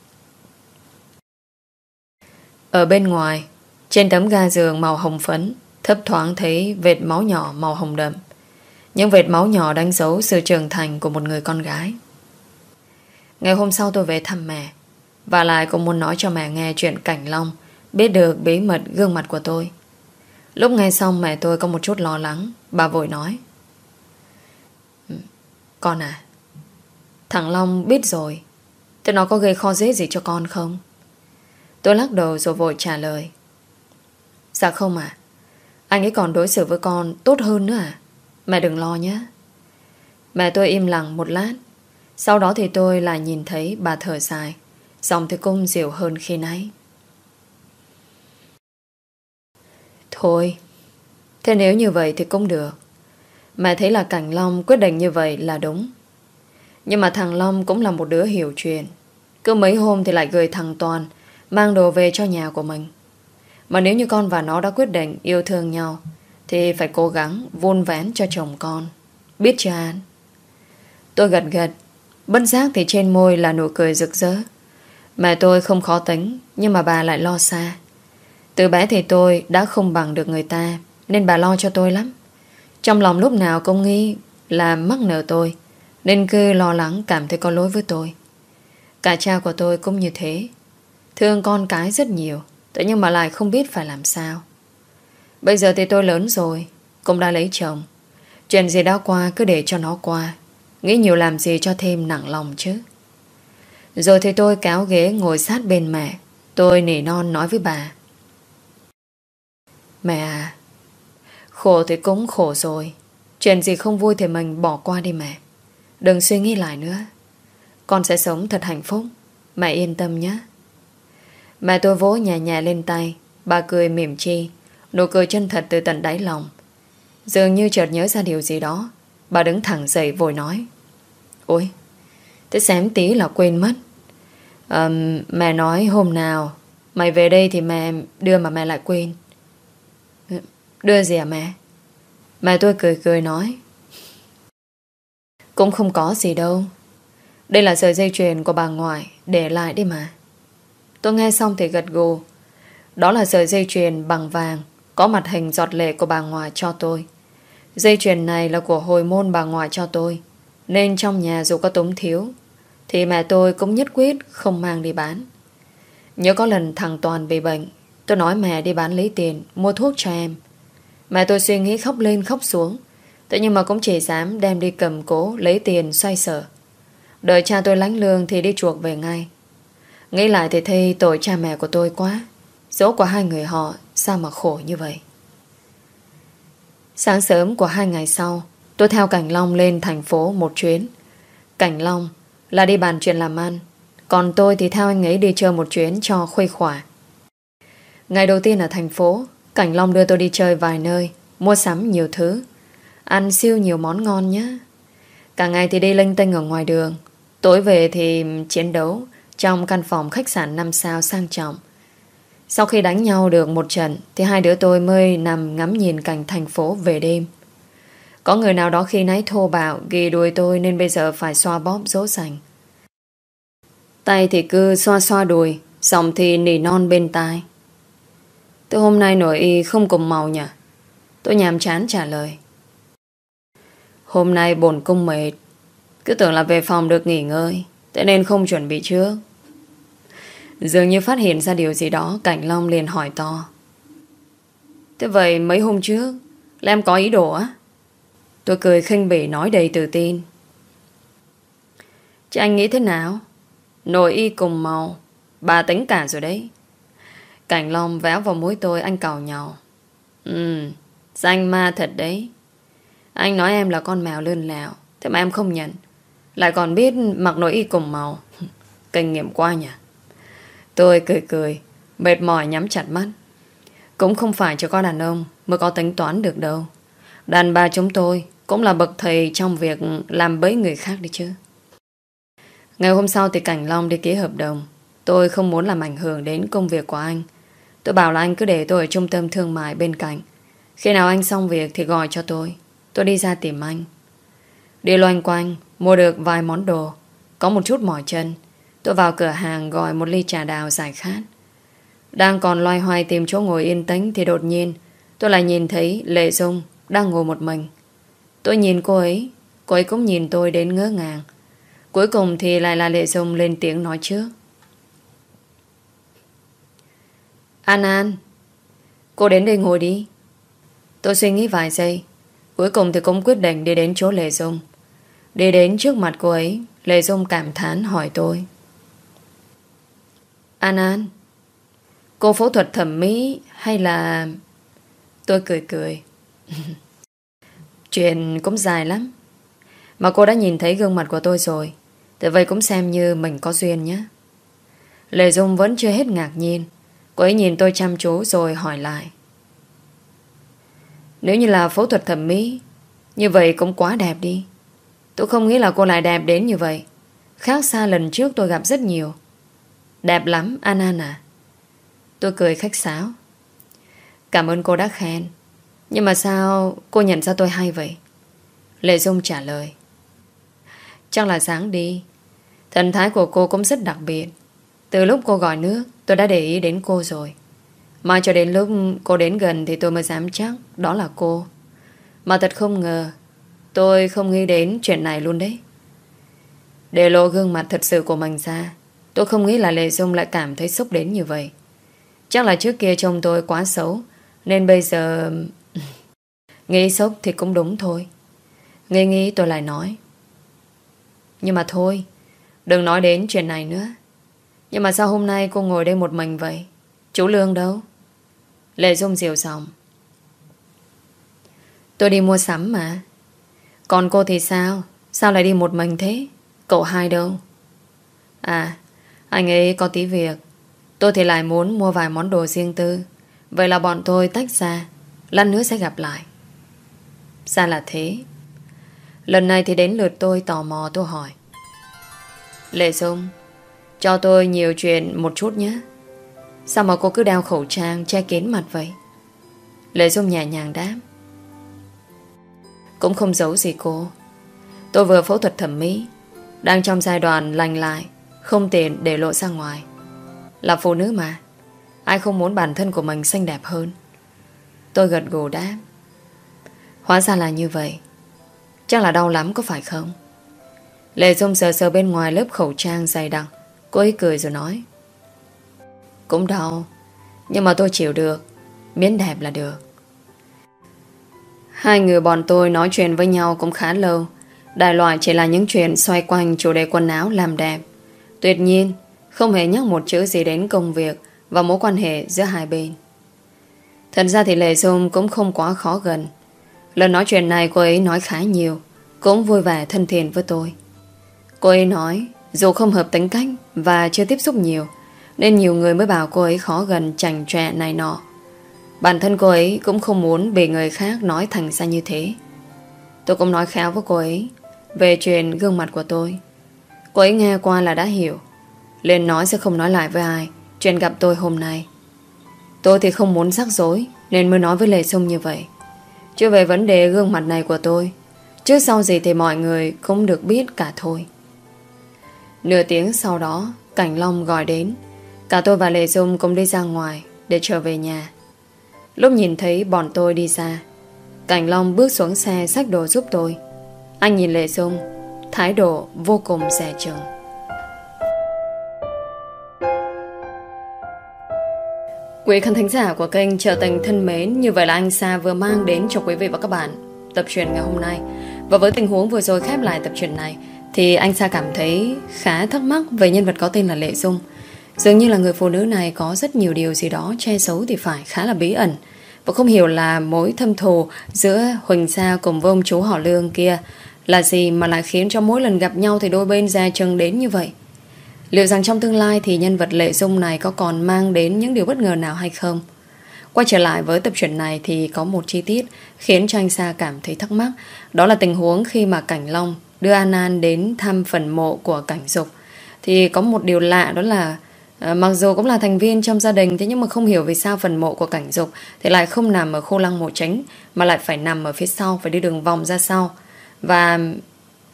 Ở bên ngoài, trên tấm ga giường màu hồng phấn, thấp thoáng thấy vệt máu nhỏ màu hồng đậm. Những vệt máu nhỏ đánh dấu sự trưởng thành của một người con gái. Ngày hôm sau tôi về thăm mẹ, và lại cũng muốn nói cho mẹ nghe chuyện Cảnh Long biết được bí mật gương mặt của tôi. Lúc nghe xong mẹ tôi có một chút lo lắng. Bà vội nói: Con à, thằng Long biết rồi, thế nó có gây khó dễ gì cho con không? Tôi lắc đầu rồi vội trả lời: Dạ không ạ. Anh ấy còn đối xử với con tốt hơn nữa à? Mẹ đừng lo nhé. Mẹ tôi im lặng một lát. Sau đó thì tôi lại nhìn thấy bà thở dài, giọng thì cũng dịu hơn khi nãy. Thôi, thế nếu như vậy thì cũng được. Mẹ thấy là Cảnh Long quyết định như vậy là đúng. Nhưng mà thằng Long cũng là một đứa hiểu chuyện. Cứ mấy hôm thì lại gửi thằng Toàn mang đồ về cho nhà của mình. Mà nếu như con và nó đã quyết định yêu thương nhau thì phải cố gắng vun vén cho chồng con. Biết chưa An? Tôi gật gật. Bất giác thì trên môi là nụ cười rực rỡ. Mẹ tôi không khó tính, nhưng mà bà lại lo xa. Từ bé thì tôi đã không bằng được người ta, nên bà lo cho tôi lắm. Trong lòng lúc nào cũng nghĩ là mắc nợ tôi, nên cứ lo lắng cảm thấy có lỗi với tôi. Cả cha của tôi cũng như thế. Thương con cái rất nhiều, thế nhưng mà lại không biết phải làm sao. Bây giờ thì tôi lớn rồi, cũng đã lấy chồng. Chuyện gì đã qua cứ để cho nó qua. Nghĩ nhiều làm gì cho thêm nặng lòng chứ. Rồi thì tôi kéo ghế ngồi sát bên mẹ. Tôi nỉ non nói với bà: Mẹ à, khổ thì cũng khổ rồi. Chuyện gì không vui thì mình bỏ qua đi mẹ. Đừng suy nghĩ lại nữa. Con sẽ sống thật hạnh phúc. Mẹ yên tâm nhé. Mẹ tôi vỗ nhẹ nhẹ lên tay. Bà cười mỉm chi, nụ cười chân thật từ tận đáy lòng. Dường như chợt nhớ ra điều gì đó, bà đứng thẳng dậy vội nói: Ôi, thế xém tí là quên mất. Mẹ nói hôm nào mày về đây thì mẹ đưa mà mẹ lại quên. Đưa gì à mẹ? Mẹ tôi cười cười nói: Cũng không có gì đâu. Đây là sợi dây chuyền của bà ngoại để lại đi mà. Tôi nghe xong thì gật gù. Đó là sợi dây chuyền bằng vàng có mặt hình giọt lệ của bà ngoại cho tôi. Dây chuyền này là của hồi môn bà ngoại cho tôi, nên trong nhà dù có túng thiếu thì mẹ tôi cũng nhất quyết không mang đi bán. Nhớ có lần thằng Toàn bị bệnh, tôi nói mẹ đi bán lấy tiền mua thuốc cho em. Mẹ tôi suy nghĩ khóc lên khóc xuống, thế nhưng mà cũng chỉ dám đem đi cầm cố lấy tiền xoay sở. Đợi cha tôi lãnh lương thì đi chuộc về ngay. Nghĩ lại thì thấy tội cha mẹ của tôi quá. Dẫu của hai người họ sao mà khổ như vậy. Sáng sớm của 2 ngày sau, tôi theo Cảnh Long lên thành phố một chuyến. Cảnh Long là đi bàn chuyện làm ăn, còn tôi thì theo anh ấy đi chơi một chuyến cho khuây khỏa. Ngày đầu tiên ở thành phố, Cảnh Long đưa tôi đi chơi vài nơi, mua sắm nhiều thứ, ăn siêu nhiều món ngon nhé. Cả ngày thì đi lênh tênh ở ngoài đường, tối về thì chiến đấu trong căn phòng khách sạn 5 sao sang trọng. Sau khi đánh nhau được một trận thì hai đứa tôi mới nằm ngắm nhìn cảnh thành phố về đêm. Có người nào đó khi nãy thô bạo ghi đuôi tôi nên bây giờ phải xoa bóp dỗ dành. Tay thì cứ xoa xoa đùi, giọng thì nỉ non bên tai: Từ hôm nay nội y không cùng màu nhỉ? Tôi nhàm chán trả lời: Hôm nay bổn cung mệt, cứ tưởng là về phòng được nghỉ ngơi, thế nên không chuẩn bị trước. Dường như phát hiện ra điều gì đó, Cảnh Long liền hỏi to: Thế vậy mấy hôm trước là em có ý đồ á? Tôi cười khinh bỉ nói đầy tự tin: Chứ anh nghĩ thế nào? Nội y cùng màu, bà tính cả rồi đấy. Cảnh Long véo vào mũi tôi, anh càu nhàu: Danh ma thật đấy. Anh nói em là con mèo lươn lẹo, thế mà em không nhận, lại còn biết mặc nội y cùng màu. Kinh nghiệm quá nhỉ. Tôi cười cười, mệt mỏi nhắm chặt mắt. Cũng không phải chỉ có đàn ông mới có tính toán được đâu. Đàn bà chúng tôi cũng là bậc thầy trong việc làm bẫy người khác đi chứ. Ngày hôm sau thì Cảnh Long đi ký hợp đồng. Tôi không muốn làm ảnh hưởng đến công việc của anh. Tôi bảo là anh cứ để tôi ở trung tâm thương mại bên cạnh. Khi nào anh xong việc thì gọi cho tôi đi ra tìm anh. Đi loanh quanh, mua được vài món đồ. Có một chút mỏi chân, tôi vào cửa hàng gọi một ly trà đào giải khát. Đang còn loay hoay tìm chỗ ngồi yên tĩnh thì đột nhiên tôi lại nhìn thấy Lệ Dung đang ngồi một mình. Tôi nhìn cô ấy cũng nhìn tôi đến ngỡ ngàng. Cuối cùng thì lại là Lệ Dung lên tiếng nói trước. An An, cô đến đây ngồi đi. Tôi suy nghĩ vài giây, cuối cùng thì cũng quyết định đi đến chỗ Lệ Dung. Đi đến trước mặt cô ấy, Lệ Dung cảm thán hỏi tôi. An An, cô phẫu thuật thẩm mỹ hay là... Tôi cười. Chuyện cũng dài lắm. Mà cô đã nhìn thấy gương mặt của tôi rồi, thì vậy cũng xem như mình có duyên nhé. Lệ Dung vẫn chưa hết ngạc nhiên. Cô ấy nhìn tôi chăm chú rồi hỏi lại. Nếu như là phẫu thuật thẩm mỹ, như vậy cũng quá đẹp đi. Tôi không nghĩ là cô lại đẹp đến như vậy. Khác xa lần trước tôi gặp rất nhiều. Đẹp lắm An An à. Tôi cười khách sáo. Cảm ơn cô đã khen. Nhưng mà sao cô nhận ra tôi hay vậy? Lệ Dung trả lời. Chắc là sáng đi. Thần thái của cô cũng rất đặc biệt. Từ lúc cô gọi nước, tôi đã để ý đến cô rồi. Mà cho đến lúc cô đến gần thì tôi mới dám chắc đó là cô. Mà thật không ngờ, tôi không nghĩ đến chuyện này luôn đấy. Để lộ gương mặt thật sự của mình ra, tôi không nghĩ là Lệ Dung lại cảm thấy sốc đến như vậy. Chắc là trước kia trông tôi quá xấu, nên bây giờ... Nghĩ sốc thì cũng đúng thôi. Nghĩ tôi lại nói. Nhưng mà thôi, đừng nói đến chuyện này nữa. Nhưng mà sao hôm nay cô ngồi đây một mình vậy? Chú Lương đâu? Lệ Dung dịu giọng. Tôi đi mua sắm mà. Còn cô thì sao? Sao lại đi một mình thế? Cậu hai đâu? À, anh ấy có tí việc. Tôi thì lại muốn mua vài món đồ riêng tư. Vậy là bọn tôi tách ra. Lát nữa sẽ gặp lại. Sao là thế? Lần này thì đến lượt tôi tò mò tôi hỏi. Lệ Dung, cho tôi nhiều chuyện một chút nhé. Sao mà cô cứ đeo khẩu trang che kín mặt vậy? Lệ Dung nhẹ nhàng đáp. Cũng không giấu gì cô. Tôi vừa phẫu thuật thẩm mỹ, đang trong giai đoạn lành lại, không tiện để lộ ra ngoài. Là phụ nữ mà, ai không muốn bản thân của mình xinh đẹp hơn. Tôi gật gù đáp. Hóa ra là như vậy. Chắc là đau lắm có phải không? Lệ Dung sờ sờ bên ngoài lớp khẩu trang dày đặc. Cô ấy cười rồi nói. Cũng đau, nhưng mà tôi chịu được. Miễn đẹp là được. Hai người bọn tôi nói chuyện với nhau cũng khá lâu. Đại loại chỉ là những chuyện xoay quanh chủ đề quần áo làm đẹp. Tuyệt nhiên không hề nhắc một chữ gì đến công việc và mối quan hệ giữa hai bên. Thật ra thì Lệ Dung cũng không quá khó gần. Lần nói chuyện này cô ấy nói khá nhiều, cũng vui vẻ thân thiện với tôi. Cô ấy nói dù không hợp tính cách và chưa tiếp xúc nhiều, nên nhiều người mới bảo cô ấy khó gần chảnh chọe này nọ. Bản thân cô ấy cũng không muốn bị người khác nói thành ra như thế. Tôi cũng nói khéo với cô ấy về chuyện gương mặt của tôi. Cô ấy nghe qua là đã hiểu, liền nói sẽ không nói lại với ai chuyện gặp tôi hôm nay. Tôi thì không muốn rắc rối nên mới nói với Lệ Dung như vậy. Chứ về vấn đề gương mặt này của tôi, trước sau gì thì mọi người cũng được biết cả thôi. Nửa tiếng sau đó, Cảnh Long gọi đến. Cả tôi và Lệ Dung cùng đi ra ngoài để trở về nhà. Lúc nhìn thấy bọn tôi đi ra, Cảnh Long bước xuống xe xách đồ giúp tôi. Anh nhìn Lệ Dung, thái độ vô cùng dè chừng. Quý khán thính giả của kênh Chợ Tình thân mến, như vậy là anh Sa vừa mang đến cho quý vị và các bạn tập truyện ngày hôm nay. Và với tình huống vừa rồi khép lại tập truyện này, thì anh Sa cảm thấy khá thắc mắc về nhân vật có tên là Lệ Dung. Dường như là người phụ nữ này có rất nhiều điều gì đó che giấu thì phải, khá là bí ẩn. Và không hiểu là mối thâm thù giữa Huỳnh Sa cùng với ông chú họ Lương kia là gì mà lại khiến cho mỗi lần gặp nhau thì đôi bên dè chừng đến như vậy. Liệu rằng trong tương lai thì nhân vật Lệ Dung này có còn mang đến những điều bất ngờ nào hay không? Quay trở lại với tập truyện này thì có một chi tiết khiến cho anh Sa cảm thấy thắc mắc. Đó là tình huống khi mà Cảnh Long đưa An An đến thăm phần mộ của Cảnh Dục. Thì có một điều lạ, đó là mặc dù cũng là thành viên trong gia đình, thế nhưng mà không hiểu vì sao phần mộ của Cảnh Dục thì lại không nằm ở khu lăng mộ chính, mà lại phải nằm ở phía sau, phải đi đường vòng ra sau. Và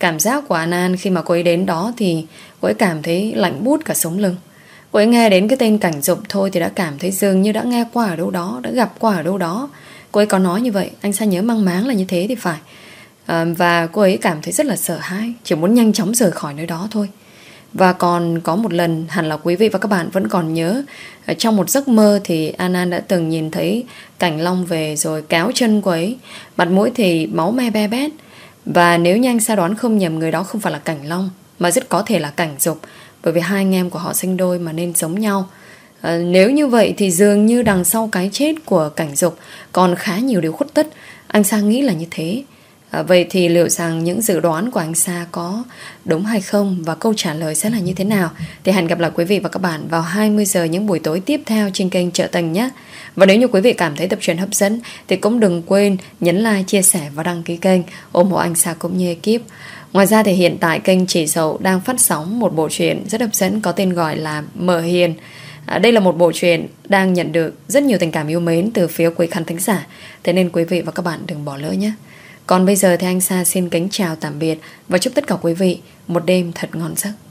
Cảm giác của An An khi mà cô ấy đến đó thì cô ấy cảm thấy lạnh buốt cả sống lưng. Cô ấy nghe đến cái tên Cảnh Dục thôi thì đã cảm thấy dường như đã nghe qua ở đâu đó, đã gặp qua ở đâu đó. Cô ấy có nói như vậy, anh Sa nhớ mang máng là như thế thì phải. Và cô ấy cảm thấy rất là sợ hãi, chỉ muốn nhanh chóng rời khỏi nơi đó thôi. Và còn có một lần hẳn là quý vị và các bạn vẫn còn nhớ, trong một giấc mơ thì An An đã từng nhìn thấy Cảnh Long về rồi kéo chân cô ấy, mặt mũi thì máu me be bét. Và nếu như anh Sa đoán không nhầm, người đó không phải là Cảnh Long mà rất có thể là Cảnh Dục, bởi vì hai anh em của họ sinh đôi mà nên giống nhau. Nếu như vậy thì dường như đằng sau cái chết của Cảnh Dục còn khá nhiều điều khuất tất. Anh Sa nghĩ là như thế. Vậy thì liệu rằng những dự đoán của anh Sa có đúng hay không, và câu trả lời sẽ là như thế nào, thì hẹn gặp lại quý vị và các bạn vào 20 giờ những buổi tối tiếp theo trên kênh Trợ Tình nhé. Và nếu như quý vị cảm thấy tập truyện hấp dẫn thì cũng đừng quên nhấn like, chia sẻ và đăng ký kênh, ủng hộ anh Sa cũng như ekip. Ngoài ra thì hiện tại kênh Chỉ Dậu đang phát sóng một bộ truyện rất hấp dẫn có tên gọi là Mờ Hiền. Đây là một bộ truyện đang nhận được rất nhiều tình cảm yêu mến từ phía quý khán thính giả, thế nên quý vị và các bạn đừng bỏ lỡ nhé. Còn bây giờ thì anh Sa xin kính chào tạm biệt và chúc tất cả quý vị một đêm thật ngon giấc.